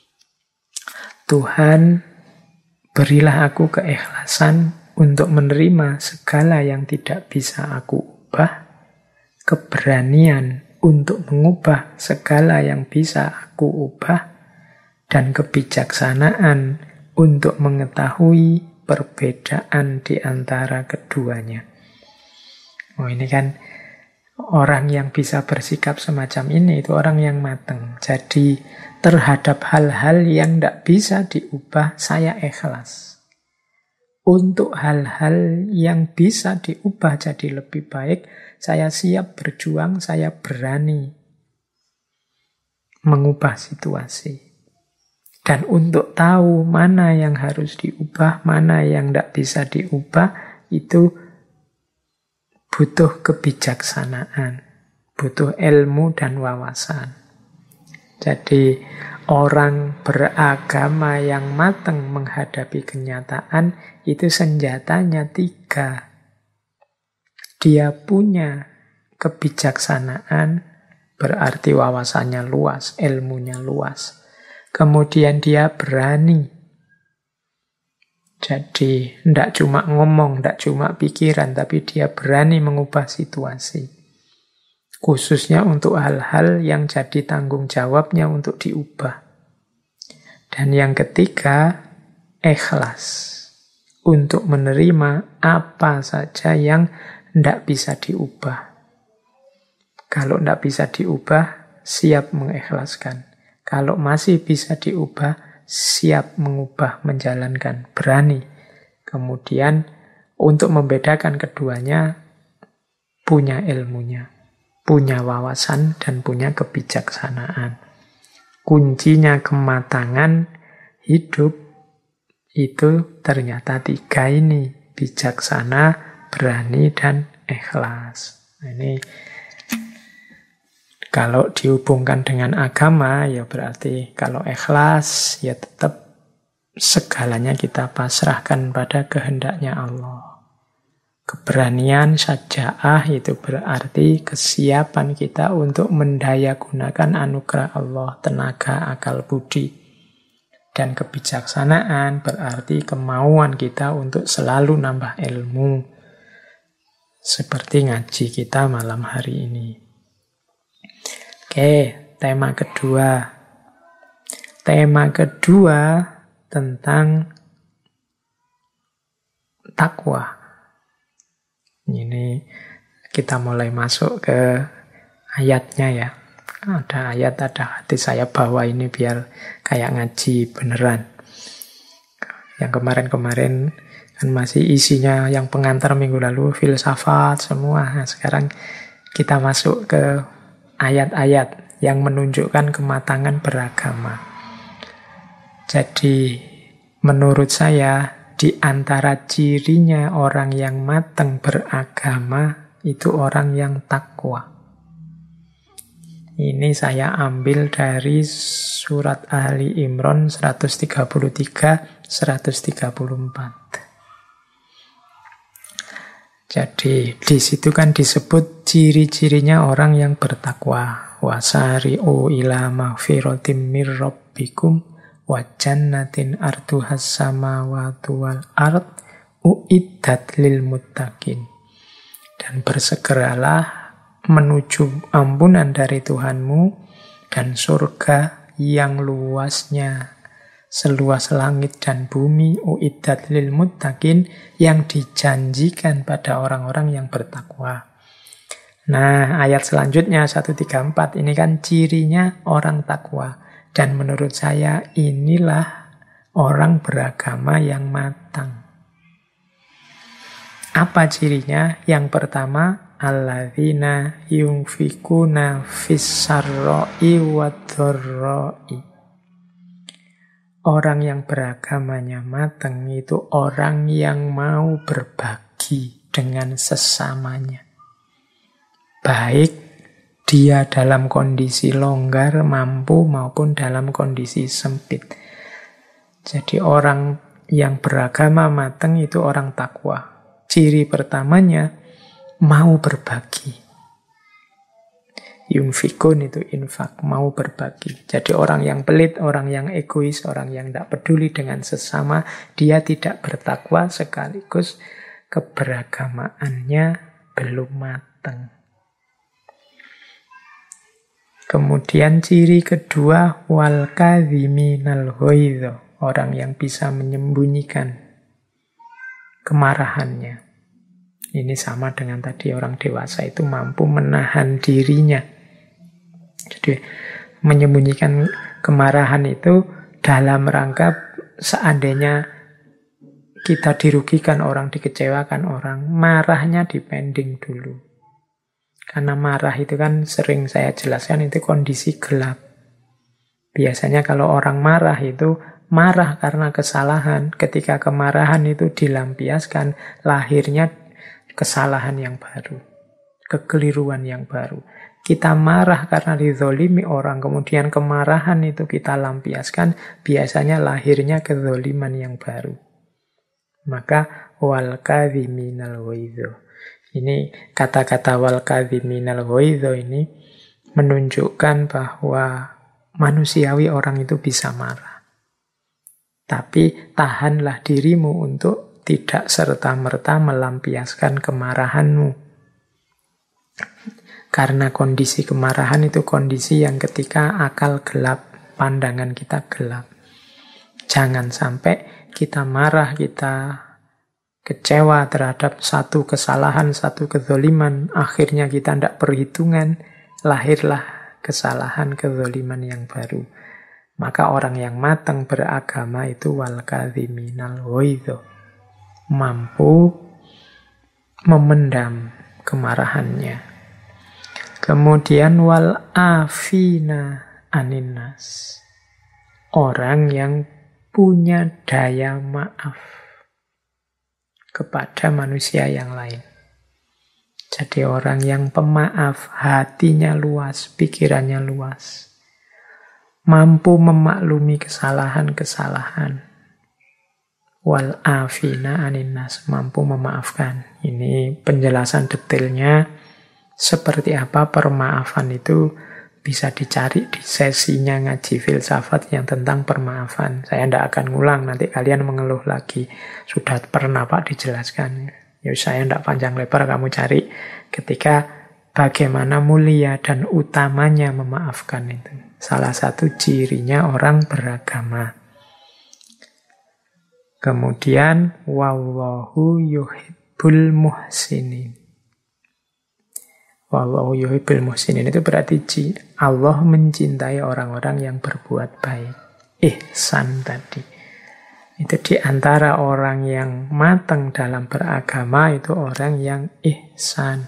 Tuhan, berilah aku keikhlasan untuk menerima segala yang tidak bisa aku ubah, keberanian untuk mengubah segala yang bisa aku ubah, dan kebijaksanaan untuk mengetahui perbedaan di antara keduanya. Oh, ini kan orang yang bisa bersikap semacam ini itu orang yang matang. Jadi terhadap hal-hal yang tidak bisa diubah, saya ikhlas. Untuk hal-hal yang bisa diubah jadi lebih baik, saya siap berjuang, saya berani mengubah situasi. Dan untuk tahu mana yang harus diubah, mana yang tidak bisa diubah, itu butuh kebijaksanaan, butuh ilmu dan wawasan. Jadi orang beragama yang matang menghadapi kenyataan itu senjatanya 3. Dia punya kebijaksanaan, berarti wawasannya luas, ilmunya luas. Kemudian dia berani. Jadi tidak cuma ngomong, tidak cuma pikiran, tapi dia berani mengubah situasi. Khususnya untuk hal-hal yang jadi tanggung jawabnya untuk diubah. Dan yang ketiga, ikhlas. Untuk menerima apa saja yang tidak bisa diubah. Kalau tidak bisa diubah, siap mengikhlaskan. Kalau masih bisa diubah, siap mengubah, menjalankan, berani. Kemudian untuk membedakan keduanya, punya ilmunya. Punya wawasan dan punya kebijaksanaan. Kuncinya kematangan hidup itu ternyata 3 ini. Bijaksana, berani, dan ikhlas. Ini kalau dihubungkan dengan agama, ya berarti kalau ikhlas, ya tetap segalanya kita pasrahkan pada kehendaknya Allah. Keberanian, syaja'ah itu berarti kesiapan kita untuk mendayagunakan anugerah Allah, tenaga, akal, budi. Dan kebijaksanaan berarti kemauan kita untuk selalu nambah ilmu. Seperti ngaji kita malam hari ini. Oke, tema kedua. Tema kedua tentang takwa. Ini kita mulai masuk ke ayatnya ya. Ada ayat, ada hadis, saya bawa ini biar kayak ngaji beneran. Yang kemarin-kemarin kan masih isinya yang pengantar minggu lalu, filsafat semua. Nah, sekarang kita masuk ke ayat-ayat yang menunjukkan kematangan beragama. Jadi menurut saya di antara cirinya orang yang matang beragama itu orang yang takwa. Ini saya ambil dari surat Ali Imran 133, 134. Jadi di situ kan disebut ciri-cirinya orang yang bertakwa. Wasari'u ila maghfiratim mir rabbikum wa jannatin arduhas samawati wal ard uiddat lil muttaqin. Dan bersegeralah menuju ampunan dari Tuhanmu dan surga yang luasnya seluas langit dan bumi, uiddat lil muttaqin, yang dijanjikan pada orang-orang yang bertakwa. Nah, ayat selanjutnya 134 ini kan cirinya orang takwa. Dan menurut saya inilah orang beragama yang matang. Apa cirinya? Yang pertama, alladzina yunfikuna fis-sarra'i wad-dharra'i. Orang yang beragamanya matang itu orang yang mau berbagi dengan sesamanya. Baik dia dalam kondisi longgar, mampu, maupun dalam kondisi sempit. Jadi orang yang beragama matang itu orang takwa. Ciri pertamanya, mau berbagi. Yunfikun itu infak, mau berbagi. Jadi orang yang pelit, orang yang egois, orang yang tidak peduli dengan sesama, dia tidak bertakwa sekaligus keberagamaannya belum matang. Kemudian ciri kedua, wal kadhiminal ghaidha, orang yang bisa menyembunyikan kemarahannya. Ini sama dengan tadi, orang dewasa itu mampu menahan dirinya. Jadi menyembunyikan kemarahan itu dalam rangka seandainya kita dirugikan orang, dikecewakan orang, marahnya dipending dulu. Karena marah itu kan sering saya jelaskan itu kondisi gelap. Biasanya kalau orang marah itu marah karena kesalahan. Ketika kemarahan itu dilampiaskan, lahirnya kesalahan yang baru, kekeliruan yang baru. kita marah karena dizolimi orang, kemudian kemarahan itu kita lampiaskan, biasanya lahirnya kezoliman yang baru. Maka wal kadhiminal ghaidho. Ini kata-kata wal kadhiminal ghaidho ini menunjukkan bahwa manusiawi orang itu bisa marah. Tapi tahanlah dirimu untuk tidak serta-merta melampiaskan kemarahanmu. Karena kondisi kemarahan itu kondisi yang ketika akal gelap, pandangan kita gelap. Jangan sampai kita marah, kita kecewa terhadap satu kesalahan, satu kezoliman, akhirnya kita tidak perhitungan, lahirlah kesalahan, kezoliman yang baru. Maka orang yang matang beragama itu wal kadhiminal ghaidho, mampu memendam kemarahannya. Kemudian wal afina aninnas, orang yang punya daya maaf kepada manusia yang lain. Jadi orang yang pemaaf, hatinya luas, pikirannya luas, mampu memaklumi kesalahan-kesalahan. Wal afina aninnas, mampu memaafkan. Ini penjelasan detailnya seperti apa permaafan itu bisa dicari di sesinya ngaji filsafat yang tentang permaafan. Saya tidak akan ngulang, nanti kalian mengeluh lagi. Sudah pernah Pak dijelaskan. Ya saya tidak panjang lebar, kamu cari ketika bagaimana mulia dan utamanya memaafkan itu. Salah satu cirinya orang beragama. Kemudian wallahu yuhibbul muhsinin. Wallahu yuhibbul muhsinin itu berarti Allah mencintai orang-orang yang berbuat baik. Ihsan tadi. Itu di antara orang yang matang dalam beragama itu orang yang ihsan.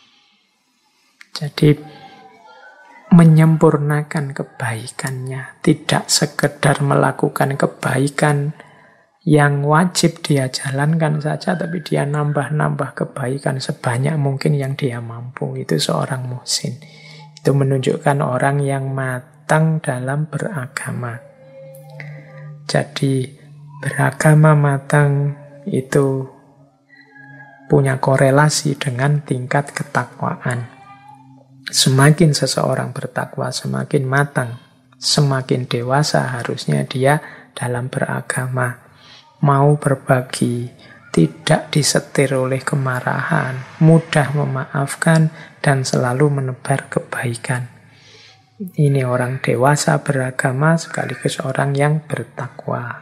Jadi menyempurnakan kebaikannya, tidak sekedar melakukan kebaikan yang wajib dia jalankan saja, tapi dia nambah-nambah kebaikan sebanyak mungkin yang dia mampu. Itu seorang muhsin. Itu menunjukkan orang yang matang dalam beragama. Jadi beragama matang itu punya korelasi dengan tingkat ketakwaan. Semakin seseorang bertakwa, semakin matang, semakin dewasa harusnya dia dalam beragama. Mau berbagi, tidak disetir oleh kemarahan, mudah memaafkan, dan selalu menebar kebaikan. Ini orang dewasa beragama sekaligus orang yang bertakwa.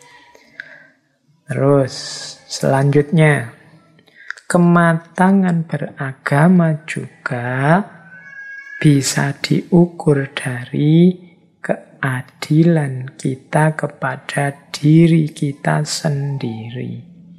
Terus, selanjutnya, kematangan beragama juga bisa diukur dari keadilan kita kepada diri kita sendiri.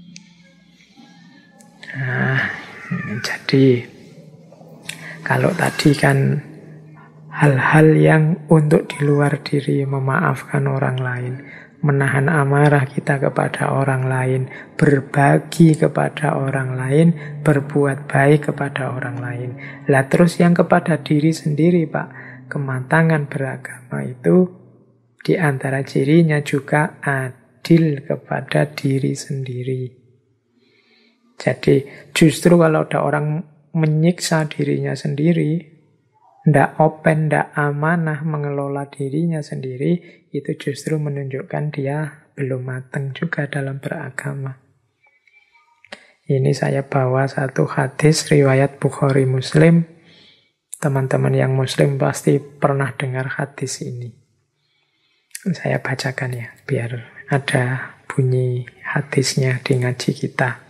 Nah, jadi kalau tadi kan hal-hal yang untuk di luar diri, memaafkan orang lain, menahan amarah kita kepada orang lain, berbagi kepada orang lain, berbuat baik kepada orang lain. Lah terus yang kepada diri sendiri, Pak, kematangan beragama itu di antara cirinya juga adil kepada diri sendiri. Jadi justru kalau ada orang menyiksa dirinya sendiri, ndak open, ndak amanah mengelola dirinya sendiri, itu justru menunjukkan dia belum matang juga dalam beragama. Ini saya bawa satu hadis riwayat Bukhari Muslim. Teman-teman yang muslim pasti pernah dengar hadis ini. Saya bacakan ya, biar ada bunyi hadisnya di ngaji kita.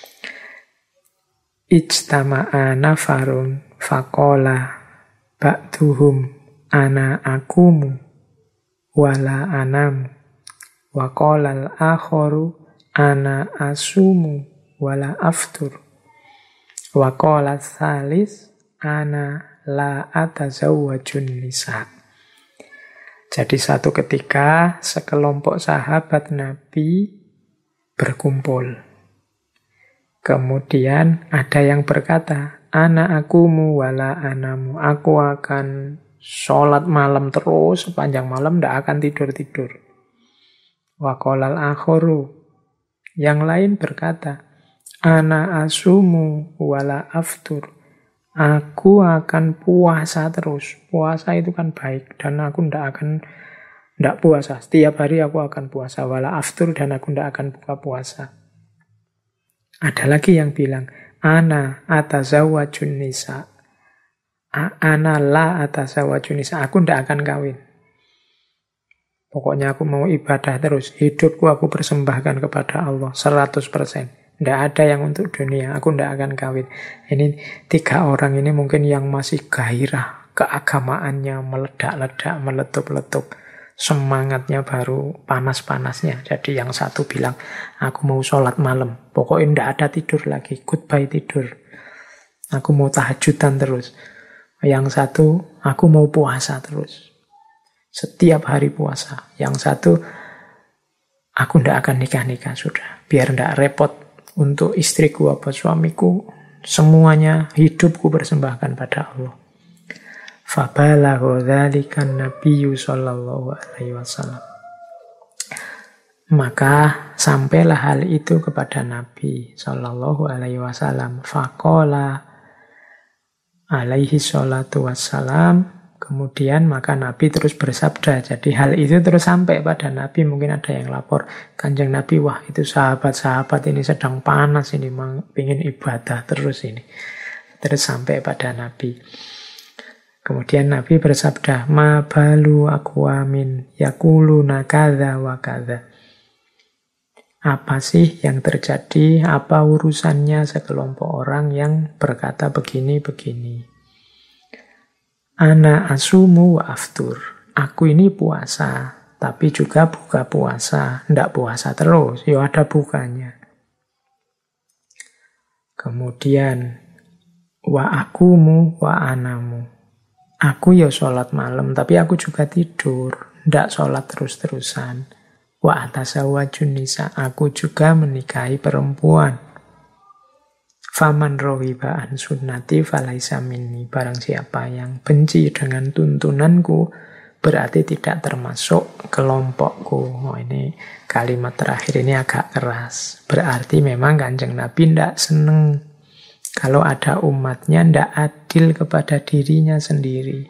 Ijtama'a nafarun faqala ba'duhum ana akumu wala anamu wa qala al-akharu ana asumu wala aftur wa qala tsalis ana la atazawwajun nisa. Jadi satu ketika sekelompok sahabat Nabi berkumpul. Kemudian ada yang berkata, ana akumu wala anamu. Aku akan sholat malam terus, sepanjang malam tidak akan tidur-tidur. Wa qolal akharu. Yang lain berkata, ana asumu wala aftur. Aku akan puasa terus. Puasa itu kan baik. Dan aku tidak puasa. Setiap hari aku akan puasa. Wala aftur, dan aku tidak akan buka puasa. Ada lagi yang bilang, ana atazawwajun nisa. Ana la atazawwajun nisa. Aku tidak akan kawin. Pokoknya aku mau ibadah terus. Hidupku aku persembahkan kepada Allah 100%. Tidak ada yang untuk dunia, aku tidak akan kawin. Ini 3 orang ini mungkin yang masih gairah, keagamaannya meledak-ledak, meletup-letup. Semangatnya baru panas-panasnya. Jadi yang satu bilang, aku mau sholat malam. Pokoknya tidak ada tidur lagi, goodbye tidur. Aku mau tahajudan terus. Yang satu, aku mau puasa terus. Setiap hari puasa. Yang satu, aku tidak akan nikah-nikah sudah. Biar tidak repot. Untuk istriku apa suamiku, semuanya hidupku persembahkan pada Allah. Fabalagha dzalikan nabiyyu sallallahu alaihi wasallam. Maka sampailah hal itu kepada Nabi sallallahu alaihi wasallam. Faqala alaihi salatu wassalam. Kemudian maka Nabi terus bersabda. Jadi hal itu terus sampai pada Nabi. Mungkin ada yang lapor, Kanjeng Nabi, wah itu sahabat-sahabat ini sedang panas ini, ingin ibadah terus ini. Terus sampai pada Nabi. Kemudian Nabi bersabda, ma balu aqwamin yaquluna kadza wa kadza. Apa sih yang terjadi? Apa urusannya sekelompok orang yang berkata begini-begini? Ana asumu wa aftur. Aku ini puasa, tapi juga buka puasa. Tidak puasa terus, ya ada bukanya. Kemudian, wa akumu wa anamu. Aku ya sholat malam, tapi aku juga tidur. Tidak sholat terus-terusan. Wa atasawwajun nisa. Aku juga menikahi perempuan. Faman rohiba an sunnati falaisa minni. Barang siapa yang benci dengan tuntunanku, berarti tidak termasuk kelompokku. Oh, ini kalimat terakhir ini agak keras. Berarti memang Kanjeng Nabi tidak seneng kalau ada umatnya tidak adil kepada dirinya sendiri.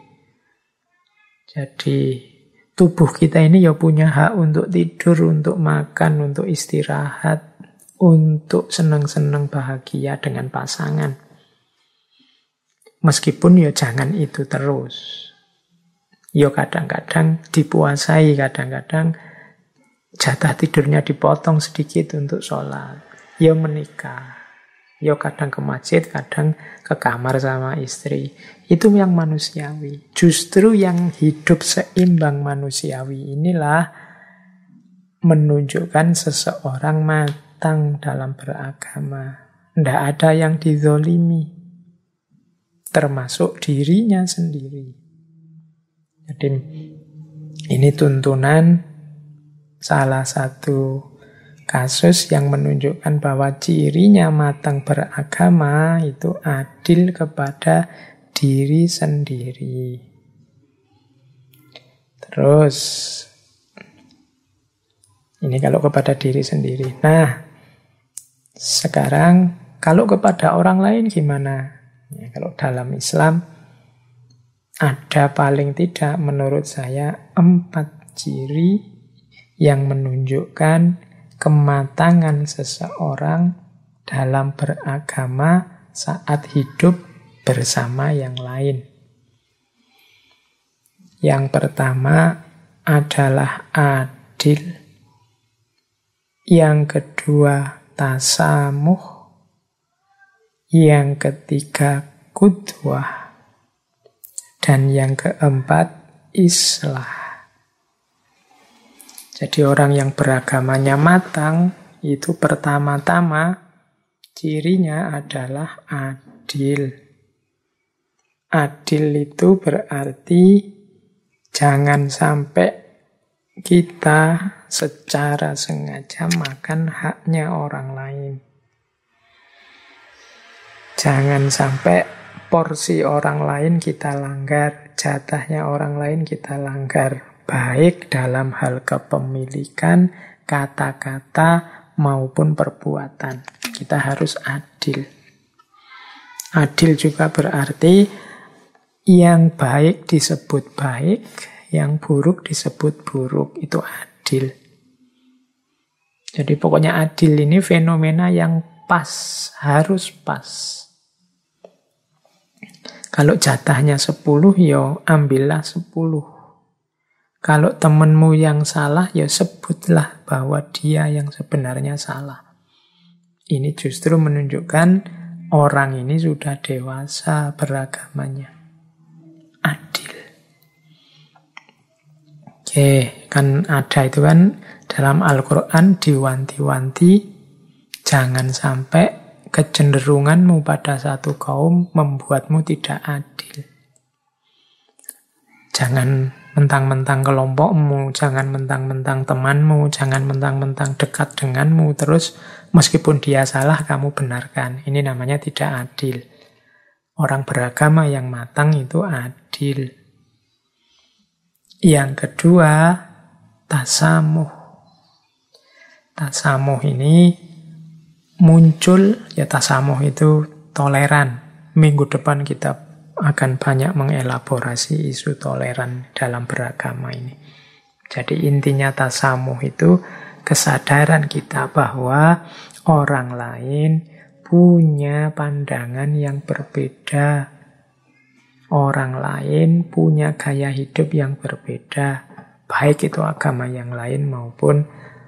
Jadi tubuh kita ini ya punya hak untuk tidur, untuk makan, untuk istirahat, untuk senang-senang bahagia dengan pasangan. Meskipun ya jangan itu terus. Ya kadang-kadang dipuasai, kadang-kadang jatah tidurnya dipotong sedikit untuk sholat. Ya menikah. Ya kadang ke masjid, kadang ke kamar sama istri. Itu yang manusiawi. Justru yang hidup seimbang manusiawi inilah menunjukkan seseorang dalam beragama. Tidak ada yang dizolimi, termasuk dirinya sendiri. Jadi ini tuntunan, salah satu kasus yang menunjukkan bahwa cirinya matang beragama itu adil kepada diri sendiri. Terus ini kalau kepada diri sendiri. Nah, sekarang kalau kepada orang lain gimana? Ya, kalau dalam Islam ada paling tidak menurut saya 4 ciri yang menunjukkan kematangan seseorang dalam beragama saat hidup bersama yang lain. Yang pertama adalah adil. Yang kedua tasamuh. Yang ketiga qudwah. Dan yang keempat islah. Jadi orang yang beragamanya matang itu pertama-tama cirinya adalah adil. Adil itu berarti jangan sampai kita secara sengaja makan haknya orang lain. Jangan sampai porsi orang lain kita langgar, jatahnya orang lain kita langgar. Baik dalam hal kepemilikan, kata-kata, maupun perbuatan. Kita harus adil. Adil juga berarti yang baik disebut baik, yang buruk disebut buruk. Itu adil. Jadi pokoknya adil ini fenomena yang pas, harus pas. Kalau jatahnya 10, ya ambillah 10. Kalau temenmu yang salah, ya sebutlah bahwa dia yang sebenarnya salah. Ini justru menunjukkan orang ini sudah dewasa beragamanya. Adil. Oke, kan ada itu kan dalam Al-Quran diwanti-wanti, jangan sampai kecenderunganmu pada satu kaum membuatmu tidak adil. Jangan mentang-mentang kelompokmu, jangan mentang-mentang temanmu, jangan mentang-mentang dekat denganmu, terus meskipun dia salah kamu benarkan. Ini namanya tidak adil. Orang beragama yang matang itu adil. Yang kedua, tasamuh. Tasamuh ini muncul, ya tasamuh itu toleran. Minggu depan kita akan banyak mengelaborasi isu toleran dalam beragama ini. Jadi intinya tasamuh itu kesadaran kita bahwa orang lain punya pandangan yang berbeda. Orang lain punya gaya hidup yang berbeda. Baik itu agama yang lain maupun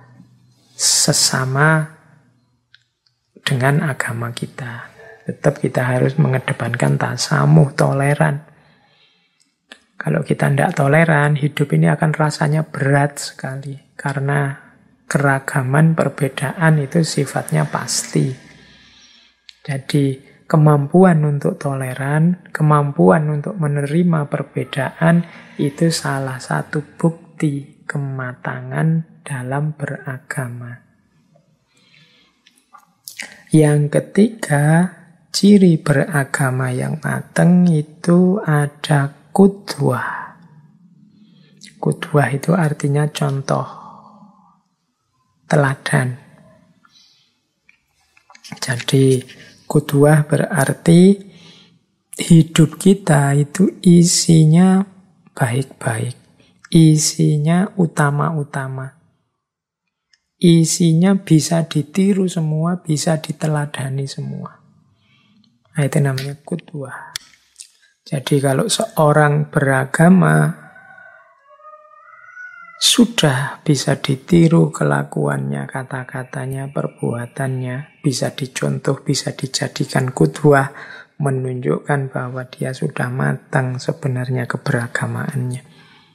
sesama dengan agama kita. Tetap kita harus mengedepankan tasamuh, toleran. Kalau kita tidak toleran, hidup ini akan rasanya berat sekali. Karena keragaman, perbedaan itu sifatnya pasti. Jadi kemampuan untuk toleran, kemampuan untuk menerima perbedaan, itu salah satu bukti kematangan dalam beragama. Yang ketiga, ciri beragama yang matang itu ada qudwah. Qudwah itu artinya contoh, teladan. Jadi qudwah berarti hidup kita itu isinya baik-baik, isinya utama-utama. Isinya bisa ditiru semua, bisa diteladani semua. Nah, itu namanya qudwah. Jadi kalau seorang beragama sudah bisa ditiru kelakuannya, kata-katanya, perbuatannya, bisa dicontoh, bisa dijadikan qudwah, menunjukkan bahwa dia sudah matang sebenarnya keberagamaannya.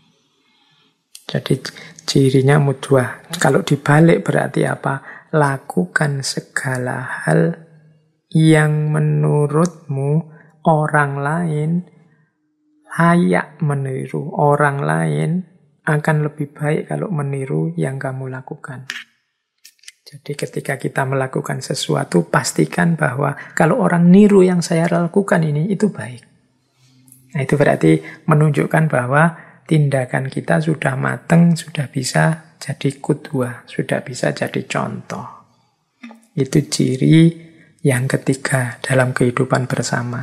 Jadi cirinya mudwah. Kalau dibalik berarti apa? Lakukan segala hal yang menurutmu orang lain layak meniru. Orang lain akan lebih baik kalau meniru yang kamu lakukan. Jadi ketika kita melakukan sesuatu, pastikan bahwa kalau orang niru yang saya lakukan ini, itu baik. Nah, itu berarti menunjukkan bahwa tindakan kita sudah matang, sudah bisa jadi qudwah, sudah bisa jadi contoh. Itu ciri yang ketiga dalam kehidupan bersama.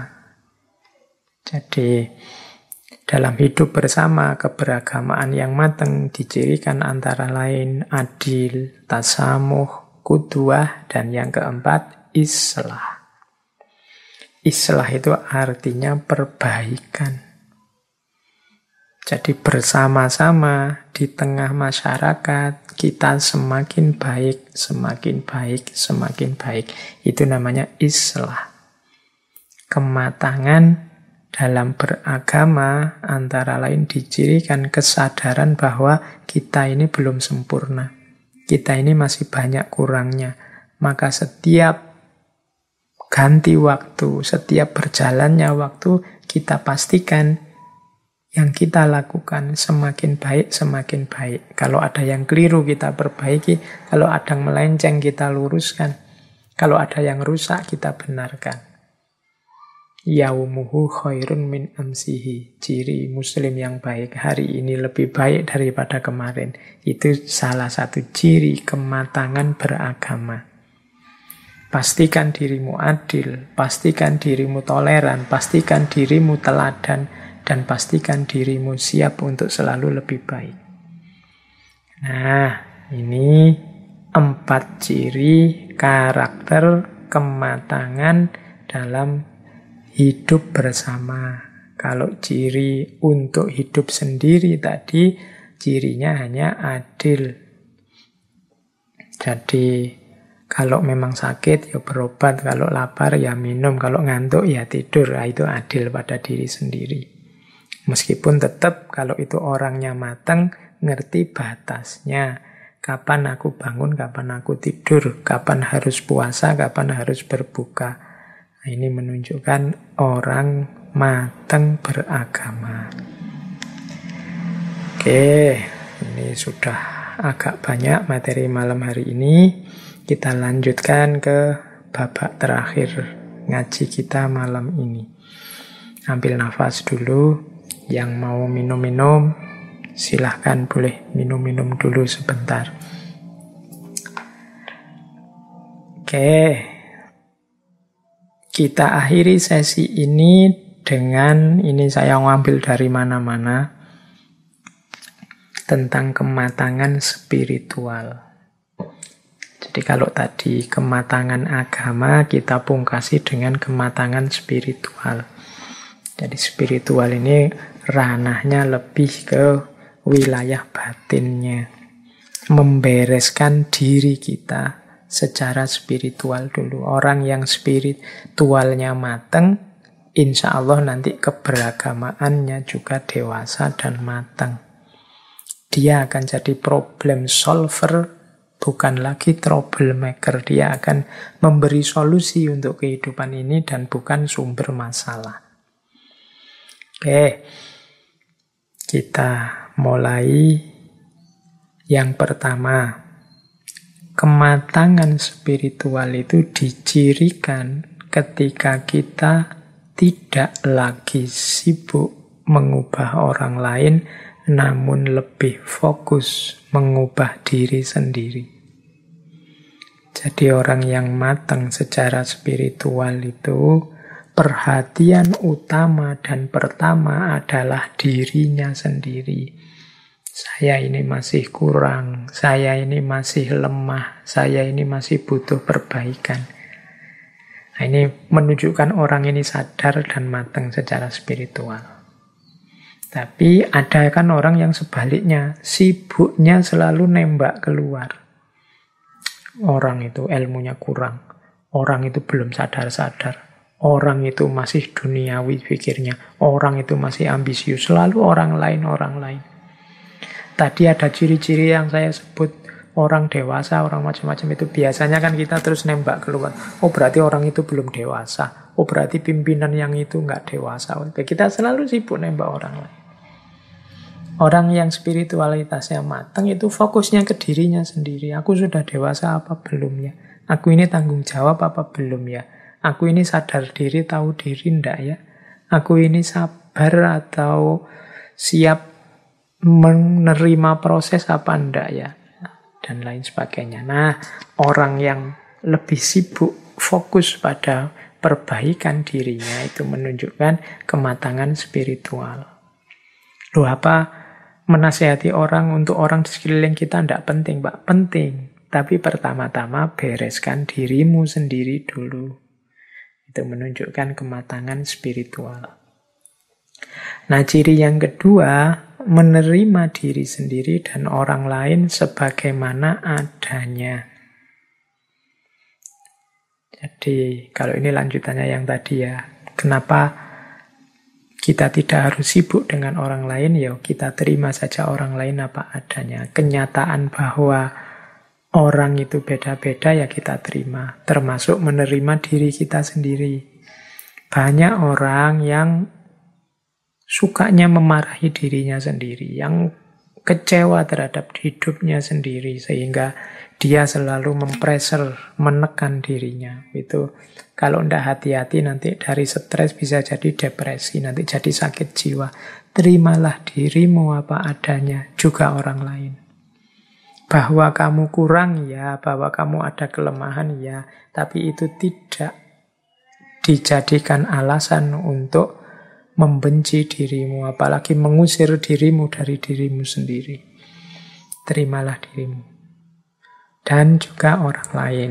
Jadi dalam hidup bersama, keberagamaan yang matang dicirikan antara lain adil, tasamuh, qudwah, dan yang keempat islah. Islah itu artinya perbaikan. Jadi bersama-sama di tengah masyarakat kita semakin baik, semakin baik, semakin baik. Itu namanya islah. Kematangan dalam beragama antara lain dicirikan kesadaran bahwa kita ini belum sempurna. Kita ini masih banyak kurangnya. Maka setiap ganti waktu, setiap berjalannya waktu, kita pastikan yang kita lakukan semakin baik, semakin baik. Kalau ada yang keliru, kita perbaiki. Kalau ada yang melenceng, kita luruskan. Kalau ada yang rusak, kita benarkan. Yaumuhu khairun min amsihi. Ciri muslim yang baik hari ini lebih baik daripada kemarin. Itu salah satu ciri kematangan beragama. Pastikan dirimu adil, pastikan dirimu toleran, pastikan dirimu teladan, dan pastikan dirimu siap untuk selalu lebih baik. Nah, ini 4 ciri karakter kematangan dalam hidup bersama. Kalau ciri untuk hidup sendiri tadi, cirinya hanya adil. Jadi, kalau memang sakit, ya berobat. Kalau lapar, ya minum. Kalau ngantuk, ya tidur. Nah, itu adil pada diri sendiri. Meskipun tetap kalau itu orangnya matang, ngerti batasnya. Kapan aku bangun, kapan aku tidur. Kapan harus puasa, kapan harus berbuka. Nah, ini menunjukkan orang matang beragama. Oke, ini sudah agak banyak materi malam hari ini. Kita lanjutkan ke babak terakhir ngaji kita malam ini. Ambil nafas dulu. Yang mau minum-minum, silahkan boleh minum-minum dulu sebentar. Oke. Kita akhiri sesi ini dengan, ini saya ngambil dari mana-mana, tentang kematangan spiritual. Jadi kalau tadi kematangan agama, kita pungkasi dengan kematangan spiritual. Jadi spiritual ini ranahnya lebih ke wilayah batinnya. Membereskan diri kita secara spiritual dulu. Orang yang spiritualnya mateng, insya Allah nanti keberagamaannya juga dewasa dan mateng. Dia akan jadi problem solver, bukan lagi troublemaker. Dia akan memberi solusi untuk kehidupan ini dan bukan sumber masalah. Oke, kita mulai. Yang pertama, kematangan spiritual itu dicirikan ketika kita tidak lagi sibuk mengubah orang lain, namun lebih fokus mengubah diri sendiri. Jadi orang yang matang secara spiritual itu perhatian utama dan pertama adalah dirinya sendiri. Saya ini masih kurang, saya ini masih lemah, saya ini masih butuh perbaikan. Nah, ini menunjukkan orang ini sadar dan matang secara spiritual. Tapi ada kan orang yang sebaliknya, sibuknya selalu nembak keluar. Orang itu ilmunya kurang, orang itu belum sadar-sadar, orang itu masih duniawi pikirnya, orang itu masih ambisius, selalu orang lain. Tadi ada ciri-ciri yang saya sebut, orang dewasa, orang macam-macam itu biasanya kan kita terus nembak keluar. Oh berarti orang itu belum dewasa. Oh berarti pimpinan yang itu nggak dewasa. Kita selalu sibuk nembak orang lain. Orang yang spiritualitasnya matang itu fokusnya ke dirinya sendiri. Aku sudah dewasa apa belum ya? Aku ini tanggung jawab apa belum ya? Aku ini sadar diri, tahu diri ndak ya? Aku ini sabar atau siap menerima proses apa enggak ya, dan lain sebagainya. Nah, orang yang lebih sibuk fokus pada perbaikan dirinya itu menunjukkan kematangan spiritual. Loh, apa menasihati orang untuk orang di sekeliling kita enggak penting, Pak? Penting. Tapi pertama-tama bereskan dirimu sendiri dulu. Itu menunjukkan kematangan spiritual. Nah, ciri yang kedua, menerima diri sendiri dan orang lain sebagaimana adanya. Jadi, kalau ini lanjutannya yang tadi ya, kenapa kita tidak harus sibuk dengan orang lain? Ya, kita terima saja orang lain apa adanya. Kenyataan bahwa orang itu beda-beda ya kita terima, termasuk menerima diri kita sendiri. Banyak orang yang sukanya memarahi dirinya sendiri, yang kecewa terhadap hidupnya sendiri, sehingga dia selalu menekan dirinya. Itu kalau tidak hati-hati nanti dari stres bisa jadi depresi, nanti jadi sakit jiwa. Terimalah dirimu apa adanya, juga orang lain. Bahwa kamu kurang ya, bahwa kamu ada kelemahan ya, tapi itu tidak dijadikan alasan untuk membenci dirimu, apalagi mengusir dirimu dari dirimu sendiri. Terimalah dirimu. Dan juga orang lain.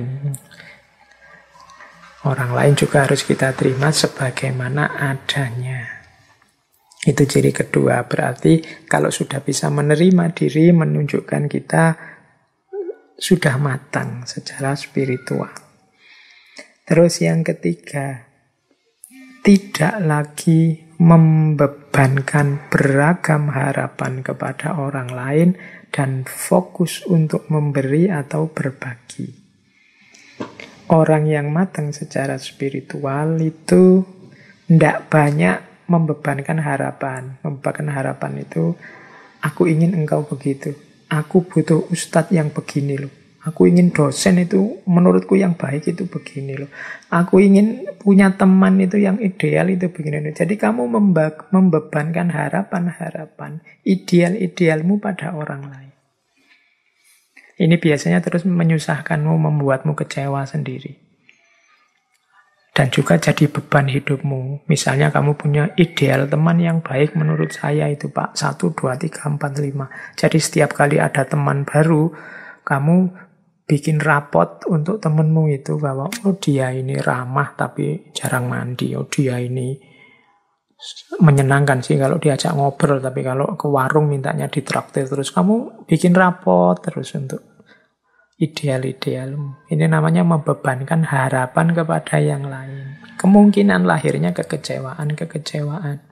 Orang lain juga harus kita terima sebagaimana adanya. Itu ciri kedua. Berarti kalau sudah bisa menerima diri, menunjukkan kita sudah matang secara spiritual. Terus yang ketiga, tidak lagi membebankan beragam harapan kepada orang lain dan fokus untuk memberi atau berbagi. Orang yang matang secara spiritual itu tidak banyak membebankan harapan. Membebankan harapan itu, aku ingin engkau begitu. Aku butuh ustadz yang begini loh. Aku ingin dosen itu menurutku yang baik itu begini loh. Aku ingin punya teman itu yang ideal itu begini loh. Jadi kamu membebankan harapan-harapan ideal-idealmu pada orang lain. Ini biasanya terus menyusahkanmu, membuatmu kecewa sendiri. Dan juga jadi beban hidupmu. Misalnya kamu punya ideal teman yang baik menurut saya itu Pak, 1, 2, 3, 4, 5. Jadi setiap kali ada teman baru, kamu bikin rapot untuk temenmu itu bahwa oh dia ini ramah tapi jarang mandi, oh dia ini menyenangkan sih kalau diajak ngobrol, tapi kalau ke warung mintanya ditraktir terus. Kamu bikin rapot terus untuk ideal-idealmu. Ini namanya membebankan harapan kepada yang lain. Kemungkinan lahirnya kekecewaan.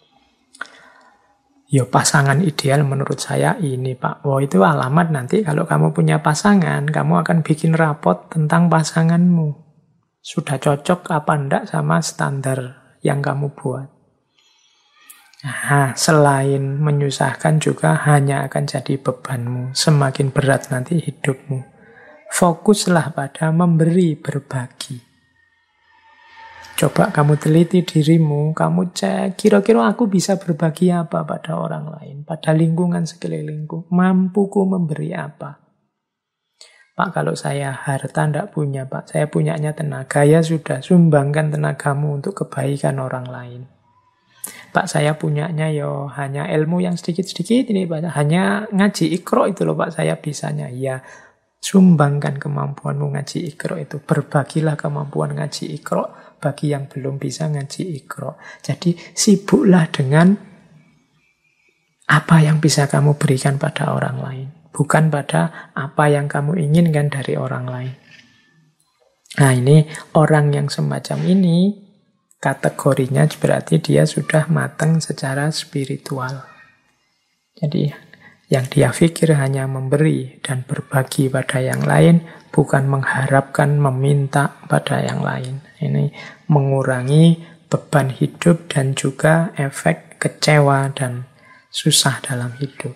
Ya pasangan ideal menurut saya ini Pak. Wah itu alamat nanti kalau kamu punya pasangan, kamu akan bikin rapot tentang pasanganmu. Sudah cocok apa enggak sama standar yang kamu buat. Nah, selain menyusahkan juga hanya akan jadi bebanmu. Semakin berat nanti hidupmu. Fokuslah pada memberi, berbagi. Coba kamu teliti dirimu, kamu cek kira-kira aku bisa berbagi apa pada orang lain, pada lingkungan sekelilingku, mampuku memberi apa. Pak, kalau saya harta tidak punya, Pak, saya punyanya tenaga, ya sudah, sumbangkan tenagamu untuk kebaikan orang lain. Pak, saya punyanya yo hanya ilmu yang sedikit-sedikit ini, Pak, hanya ngaji Iqra itu loh Pak, saya bisanya. Ya, sumbangkan kemampuanmu ngaji Iqra itu, berbagilah kemampuan ngaji Iqra bagi yang belum bisa ngaji Iqra. Jadi sibuklah dengan apa yang bisa kamu berikan pada orang lain, bukan pada apa yang kamu inginkan dari orang lain. Nah ini orang yang semacam ini kategorinya berarti dia sudah matang secara spiritual. Jadi yang dia pikir hanya memberi dan berbagi pada yang lain, bukan mengharapkan, meminta pada yang lain. Ini mengurangi beban hidup dan juga efek kecewa dan susah dalam hidup.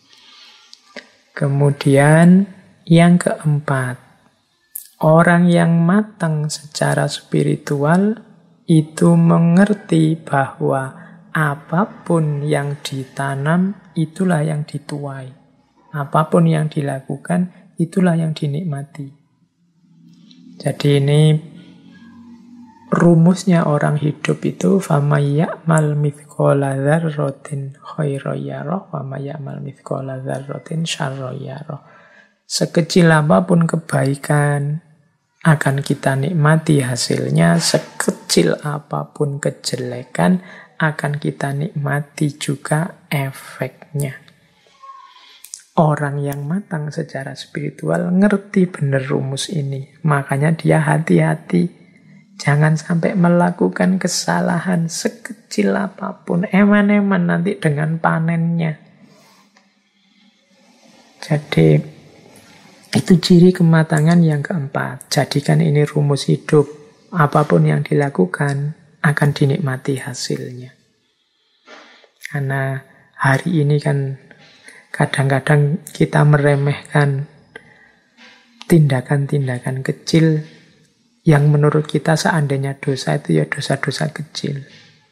Kemudian yang keempat, orang yang matang secara spiritual itu mengerti bahwa apapun yang ditanam, itulah yang dituai. Apapun yang dilakukan, itulah yang dinikmati. Jadi ini rumusnya orang hidup itu, فَمَنْ يَعْمَلْ مِثْقَالَ ذَرَّةٍ خَيْرًا يَرَهُ وَمَنْ يَعْمَلْ مِثْقَالَ ذَرَّةٍ شَرًّا يَرَهُ. Sekecil apapun kebaikan akan kita nikmati hasilnya, sekecil apapun kejelekan akan kita nikmati juga efeknya. Orang yang matang secara spiritual ngerti benar rumus ini. Makanya dia hati-hati. Jangan sampai melakukan kesalahan sekecil apapun. Eman-eman nanti dengan panennya. Jadi itu ciri kematangan yang keempat. Jadikan ini rumus hidup. Apapun yang dilakukan akan dinikmati hasilnya. Karena hari ini kan Kadang-kadang kita meremehkan tindakan-tindakan kecil yang menurut kita seandainya dosa itu ya dosa-dosa kecil.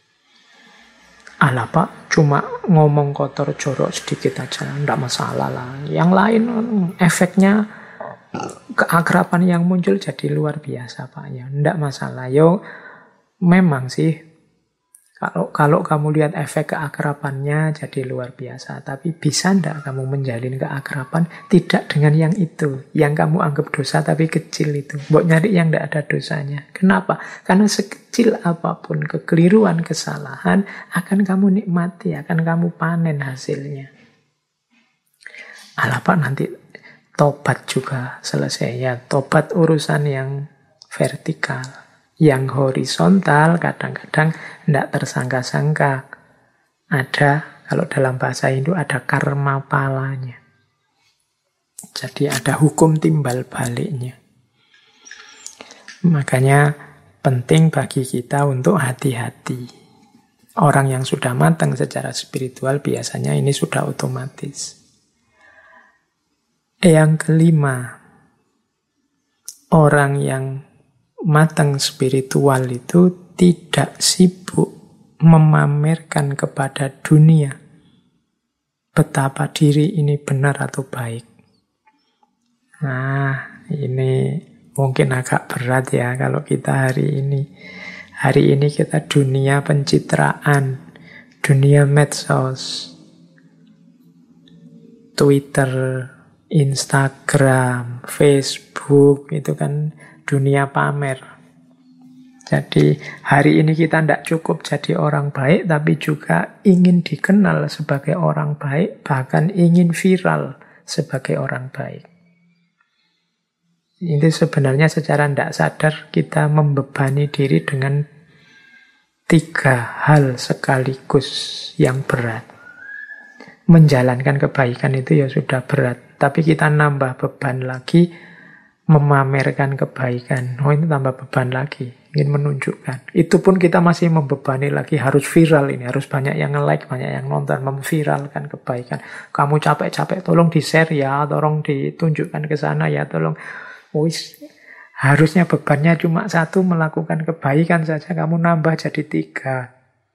Alah Pak, cuma ngomong kotor jorok sedikit aja, enggak masalah lah. Yang lain efeknya keakraban yang muncul jadi luar biasa Pak. Ya, enggak masalah. Yo, memang sih kalau kamu lihat efek keakrabannya jadi luar biasa. Tapi bisa enggak kamu menjalin keakraban tidak dengan yang itu, yang kamu anggap dosa tapi kecil itu. Mbok nyari yang enggak ada dosanya. Kenapa? Karena sekecil apapun kekeliruan, kesalahan akan kamu nikmati, akan kamu panen hasilnya. Alah Pak, nanti tobat juga selesai ya. Tobat urusan yang vertikal. Yang horizontal kadang-kadang tidak tersangka-sangka. Ada, kalau dalam bahasa Hindu ada karma palanya. Jadi ada hukum timbal baliknya. Makanya penting bagi kita untuk hati-hati. Orang yang sudah matang secara spiritual biasanya ini sudah otomatis. Yang kelima, orang yang matang spiritual itu tidak sibuk memamerkan kepada dunia betapa diri ini benar atau baik. Nah, ini mungkin agak berat ya kalau kita hari ini. Hari ini kita dunia pencitraan, dunia medsos, Twitter, Instagram, Facebook, itu kan dunia pamer. Jadi hari ini kita tidak cukup jadi orang baik, tapi juga ingin dikenal sebagai orang baik, bahkan ingin viral sebagai orang baik. Ini sebenarnya secara tidak sadar kita membebani diri dengan 3 hal sekaligus yang berat. Menjalankan kebaikan itu ya sudah berat, tapi kita nambah beban lagi, memamerkan kebaikan. Oh, ini tambah beban lagi. Ingin menunjukkan. Itu pun kita masih membebani lagi. Harus viral ini. Harus banyak yang nge-like, banyak yang nonton. Memviralkan kebaikan. Kamu capek-capek, tolong di-share ya. Tolong ditunjukkan ke sana ya. Tolong. Harusnya bebannya cuma 1, melakukan kebaikan saja. Kamu nambah jadi 3.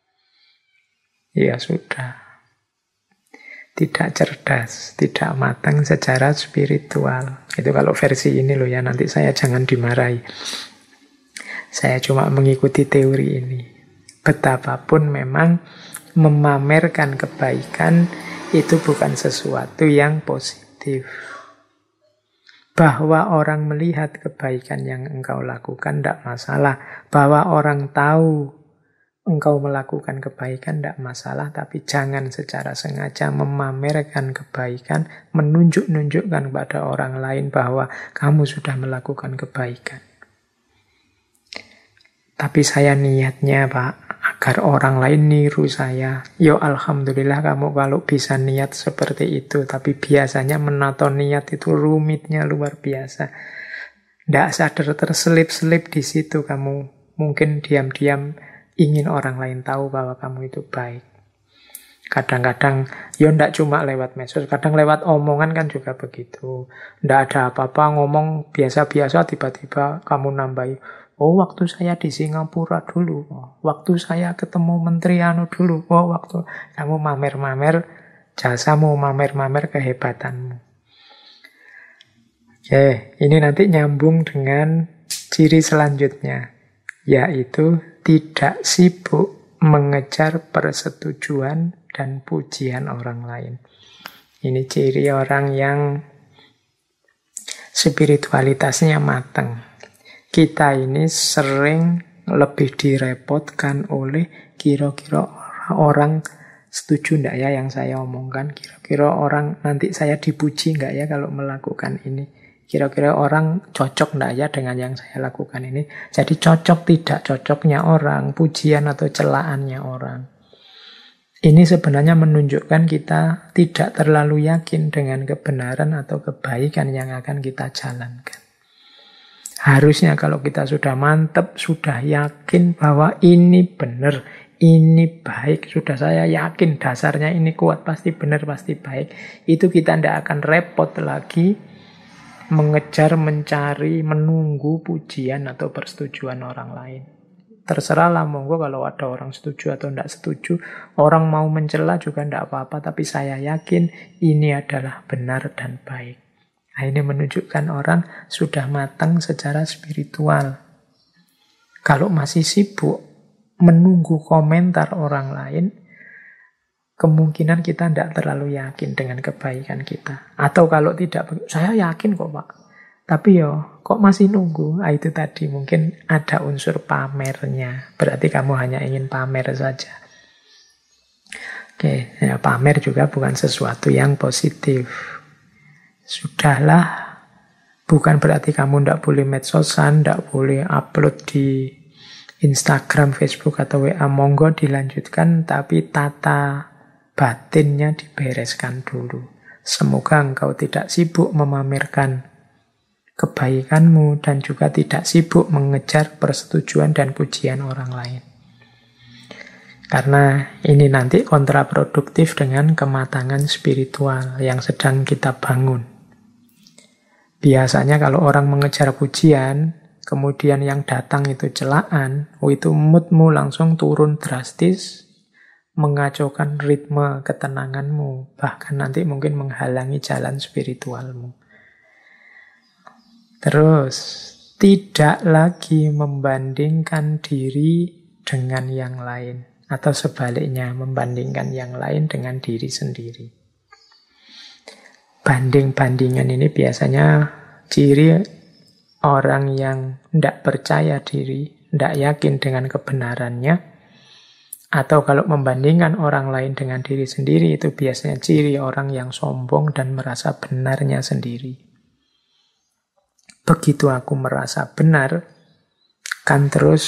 Ya sudah. Tidak cerdas, tidak matang secara spiritual. Itu kalau versi ini loh ya, nanti saya jangan dimarahi. Saya cuma mengikuti teori ini. Betapapun memang memamerkan kebaikan itu bukan sesuatu yang positif. Bahwa orang melihat kebaikan yang engkau lakukan tidak masalah. Bahwa orang tahu engkau melakukan kebaikan tidak masalah, tapi jangan secara sengaja memamerkan kebaikan, menunjuk-nunjukkan pada orang lain bahwa kamu sudah melakukan kebaikan. Tapi saya niatnya Pak, agar orang lain niru saya. Yo alhamdulillah kamu kalau bisa niat seperti itu, tapi biasanya menato niat itu rumitnya luar biasa. Tidak sadar terselip-selip di situ kamu. Mungkin diam-diam ingin orang lain tahu bahwa kamu itu baik. Kadang-kadang, ya ndak cuma lewat medsos, kadang lewat omongan kan juga begitu. Ndak ada apa-apa, ngomong biasa-biasa, tiba-tiba kamu nambahi, oh waktu saya di Singapura dulu, oh, waktu saya ketemu Menteri Anu dulu, oh waktu kamu mamer-mamer jasamu, mamer-mamer kehebatanmu. Oke, ini nanti nyambung dengan ciri selanjutnya, yaitu tidak sibuk mengejar persetujuan dan pujian orang lain. Ini ciri orang yang spiritualitasnya matang. Kita ini sering lebih direpotkan oleh kira-kira orang setuju enggak ya yang saya omongkan. Kira-kira orang nanti saya dipuji enggak ya kalau melakukan ini. Kira-kira orang cocok enggak ya dengan yang saya lakukan ini. Jadi cocok tidak cocoknya orang, pujian atau celaannya orang. Ini sebenarnya menunjukkan kita tidak terlalu yakin dengan kebenaran atau kebaikan yang akan kita jalankan. Harusnya kalau kita sudah mantap, sudah yakin bahwa ini benar, ini baik, sudah saya yakin dasarnya ini kuat, pasti benar, pasti baik. Itu kita tidak akan repot lagi mengejar, mencari, menunggu pujian atau persetujuan orang lain. Terserahlah, monggo kalau ada orang setuju atau tidak setuju. Orang mau mencela juga tidak apa-apa, tapi saya yakin ini adalah benar dan baik. Nah, ini menunjukkan orang sudah matang secara spiritual. Kalau masih sibuk menunggu komentar orang lain, kemungkinan kita tidak terlalu yakin dengan kebaikan kita. Atau kalau tidak, saya yakin kok Pak, tapi kok masih nunggu? Nah, itu tadi mungkin ada unsur pamernya. Berarti kamu hanya ingin pamer saja. Oke, ya, pamer juga bukan sesuatu yang positif. Sudahlah, bukan berarti kamu tidak boleh medsosan, tidak boleh upload di Instagram, Facebook, atau WA. Monggo dilanjutkan, tapi tata batinnya dibereskan dulu. Semoga engkau tidak sibuk memamerkan kebaikanmu dan juga tidak sibuk mengejar persetujuan dan pujian orang lain. Karena ini nanti kontraproduktif dengan kematangan spiritual yang sedang kita bangun. Biasanya kalau orang mengejar pujian, kemudian yang datang itu celaan, itu moodmu langsung turun drastis, mengacaukan ritme ketenanganmu, bahkan nanti mungkin menghalangi jalan spiritualmu. Terus, tidak lagi membandingkan diri dengan yang lain. Atau sebaliknya, membandingkan yang lain dengan diri sendiri. Banding-bandingan ini biasanya ciri orang yang tidak percaya diri, tidak yakin dengan kebenarannya. Atau kalau membandingkan orang lain dengan diri sendiri, itu biasanya ciri orang yang sombong dan merasa benarnya sendiri. Begitu aku merasa benar, kan terus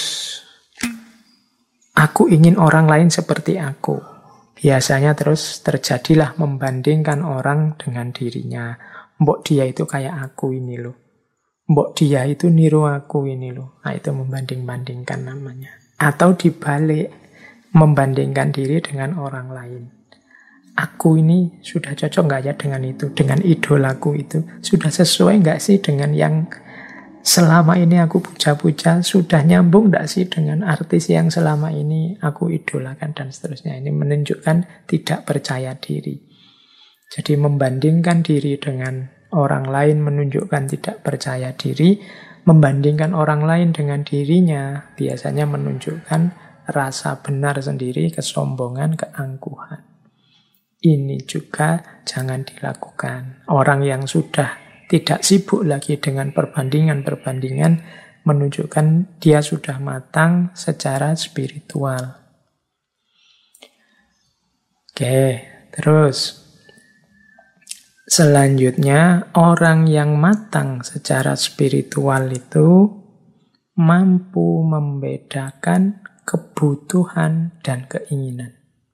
aku ingin orang lain seperti aku. Biasanya terus terjadilah membandingkan orang dengan dirinya. Mbok dia itu kayak aku ini loh. Mbok dia itu niru aku ini loh. Nah, itu membanding-bandingkan namanya. Atau dibalik, membandingkan diri dengan orang lain. Aku ini sudah cocok nggak ya dengan itu, dengan idolaku itu? Sudah sesuai nggak sih dengan yang selama ini aku puja-puja? Sudah nyambung nggak sih dengan artis yang selama ini aku idolakan dan seterusnya? Ini menunjukkan tidak percaya diri. Jadi membandingkan diri dengan orang lain menunjukkan tidak percaya diri. Membandingkan orang lain dengan dirinya biasanya menunjukkan rasa benar sendiri, kesombongan, keangkuhan. Ini juga jangan dilakukan. Orang yang sudah tidak sibuk lagi dengan perbandingan-perbandingan menunjukkan dia sudah matang secara spiritual. Oke, terus selanjutnya orang yang matang secara spiritual itu mampu membedakan kebutuhan dan keinginan.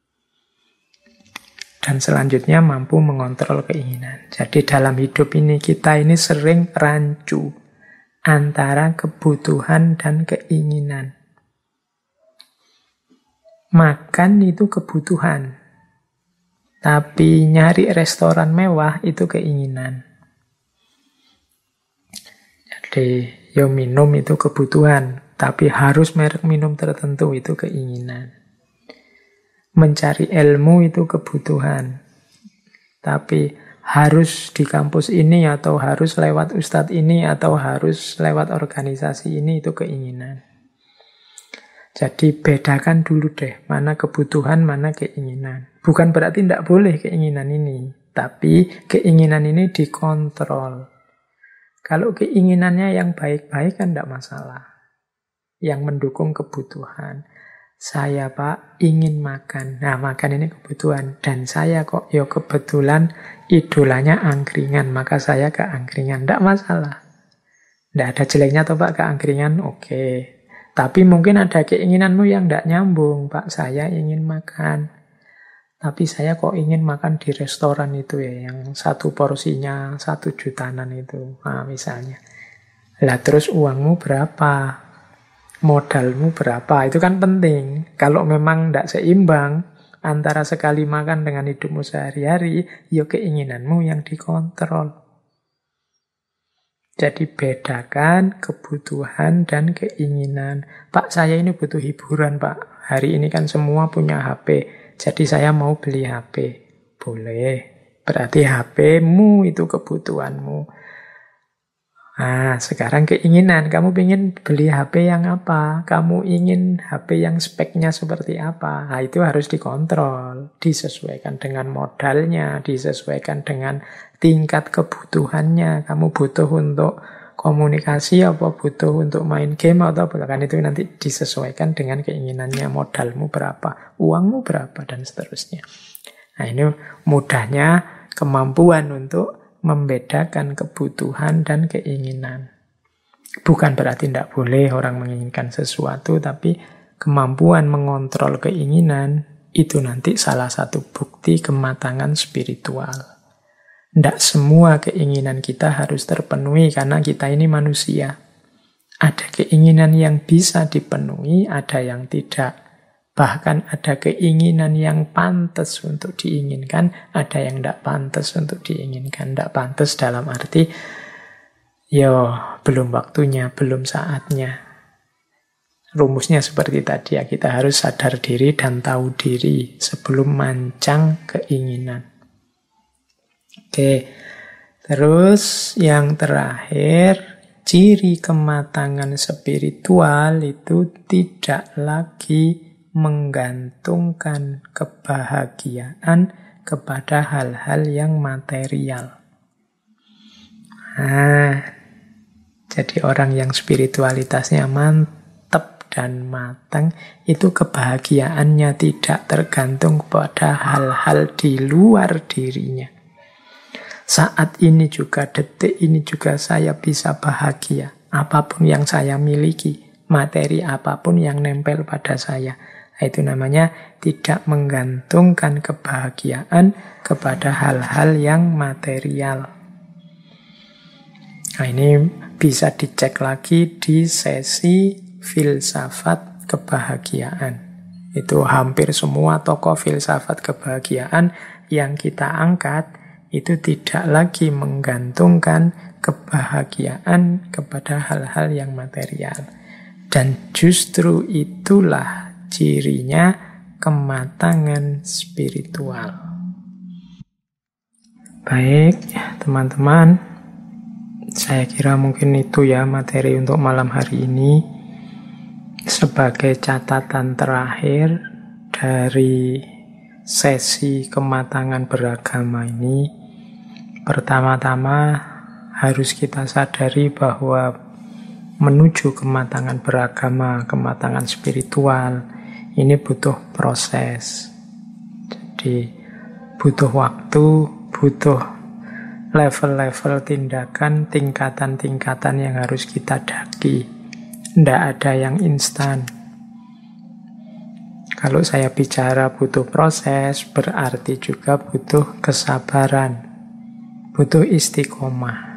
Dan selanjutnya mampu mengontrol keinginan. Jadi dalam hidup ini kita ini sering rancu antara kebutuhan dan keinginan. Makan itu kebutuhan. Tapi nyari restoran mewah itu keinginan. Jadi minum itu kebutuhan. Tapi harus merek minum tertentu itu keinginan. Mencari ilmu itu kebutuhan. Tapi harus di kampus ini atau harus lewat ustadz ini atau harus lewat organisasi ini itu keinginan. Jadi bedakan dulu deh mana kebutuhan, mana keinginan. Bukan berarti tidak boleh keinginan ini. Tapi keinginan ini dikontrol. Kalau keinginannya yang baik-baik kan tidak masalah. Yang mendukung kebutuhan. Saya Pak ingin makan. Nah makan ini kebutuhan. Dan saya kok kebetulan idolanya angkringan. Maka saya ke angkringan. Tidak masalah. Tidak ada jeleknya toh Pak ke angkringan. Oke. Tapi mungkin ada keinginanmu yang tidak nyambung. Pak saya ingin makan. Tapi saya kok ingin makan di restoran itu ya. Yang satu porsinya 1 jutaan itu. Nah misalnya. Lah terus uangmu berapa? Modalmu berapa? Itu kan penting. Kalau memang tidak seimbang antara sekali makan dengan hidupmu sehari-hari, ya keinginanmu yang dikontrol. Jadi bedakan kebutuhan dan keinginan. Pak, saya ini butuh hiburan, Pak. Hari ini kan semua punya HP. Jadi saya mau beli HP. Boleh. Berarti HP-mu itu kebutuhanmu. Nah, sekarang keinginan. Kamu ingin beli HP yang apa? Kamu ingin HP yang speknya seperti apa? Nah, itu harus dikontrol. Disesuaikan dengan modalnya, disesuaikan dengan tingkat kebutuhannya. Kamu butuh untuk komunikasi apa butuh untuk main game atau apa? Kan itu nanti disesuaikan dengan keinginannya, modalmu berapa, uangmu berapa, dan seterusnya. Nah, ini mudahnya kemampuan untuk membedakan kebutuhan dan keinginan. Bukan berarti tidak boleh orang menginginkan sesuatu, tapi kemampuan mengontrol keinginan itu nanti salah satu bukti kematangan spiritual. Tidak semua keinginan kita harus terpenuhi karena kita ini manusia. Ada keinginan yang bisa dipenuhi, ada yang tidak. Bahkan ada keinginan yang pantas untuk diinginkan, ada yang tidak pantas untuk diinginkan. Tidak pantas dalam arti, belum waktunya, belum saatnya. Rumusnya seperti tadi ya, kita harus sadar diri dan tahu diri sebelum mancang keinginan. Oke, terus yang terakhir, ciri kematangan spiritual itu tidak lagi menggantungkan kebahagiaan kepada hal-hal yang material. Nah, jadi orang yang spiritualitasnya mantap dan matang, itu kebahagiaannya tidak tergantung pada hal-hal di luar dirinya. Saat ini juga, detik ini juga saya bisa bahagia. Apapun yang saya miliki, materi apapun yang nempel pada saya. Itu namanya tidak menggantungkan kebahagiaan kepada hal-hal yang material. Nah, ini bisa dicek lagi di sesi filsafat kebahagiaan. Itu hampir semua tokoh filsafat kebahagiaan yang kita angkat itu tidak lagi menggantungkan kebahagiaan kepada hal-hal yang material. Dan justru itulah cirinya kematangan spiritual. Baik, teman-teman, saya kira mungkin itu ya materi untuk malam hari ini. Sebagai catatan terakhir dari sesi kematangan beragama ini, pertama-tama harus kita sadari bahwa menuju kematangan beragama, kematangan spiritual, ini butuh proses. Jadi butuh waktu, butuh level-level tindakan, tingkatan-tingkatan yang harus kita daki. Tidak ada yang instan. Kalau saya bicara butuh proses, berarti juga butuh kesabaran, butuh istiqomah.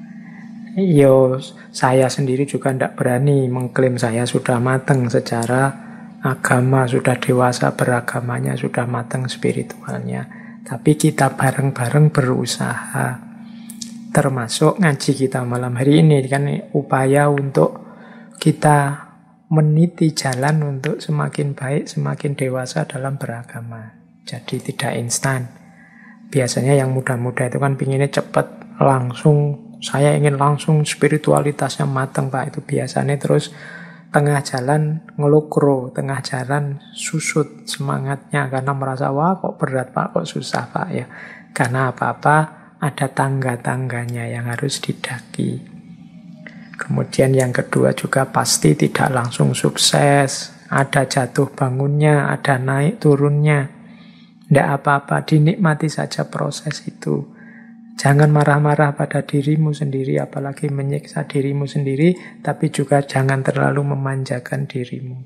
Saya sendiri juga tidak berani mengklaim saya sudah matang secara agama, sudah dewasa beragamanya, sudah matang spiritualnya. Tapi kita bareng-bareng berusaha. Termasuk ngaji kita malam hari ini kan upaya untuk kita meniti jalan untuk semakin baik, semakin dewasa dalam beragama. Jadi tidak instan. Biasanya yang muda-muda itu kan pinginnya cepat, langsung. Saya ingin langsung spiritualitasnya matang, Pak. Itu biasanya terus tengah jalan ngelokro, tengah jalan susut semangatnya karena merasa, wah kok berat Pak, kok susah Pak ya. Karena apa-apa ada tangga-tangganya yang harus didaki. Kemudian yang kedua juga pasti tidak langsung sukses. Ada jatuh bangunnya, ada naik turunnya. Tidak apa-apa, dinikmati saja proses itu. Jangan marah-marah pada dirimu sendiri, apalagi menyiksa dirimu sendiri, tapi juga jangan terlalu memanjakan dirimu.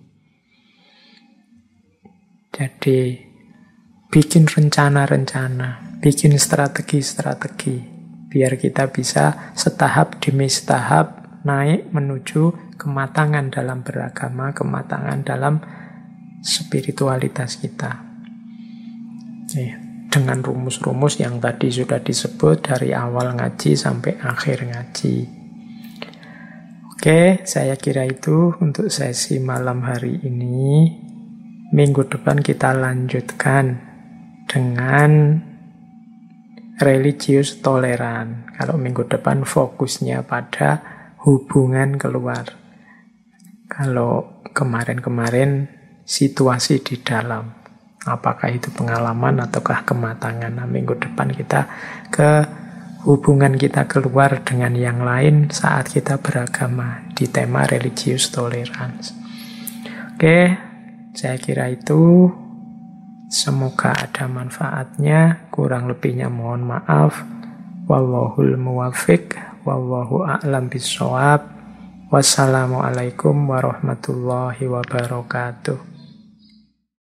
Jadi, bikin rencana-rencana, bikin strategi-strategi, biar kita bisa setahap demi setahap naik menuju kematangan dalam beragama, kematangan dalam spiritualitas kita. Dengan rumus-rumus yang tadi sudah disebut dari awal ngaji sampai akhir ngaji. Oke, saya kira itu untuk sesi malam hari ini. Minggu depan kita lanjutkan dengan religius toleran. Kalau minggu depan fokusnya pada hubungan keluar. Kalau kemarin-kemarin situasi di dalam. Apakah itu pengalaman ataukah kematangan. Nah, minggu depan kita ke hubungan kita keluar dengan yang lain saat kita beragama di tema religious tolerance. Oke, saya kira itu. Semoga ada manfaatnya. Kurang lebihnya mohon maaf. Wallahul muwaffiq. Wallahu a'lam bishawab. Wassalamualaikum warahmatullahi wabarakatuh.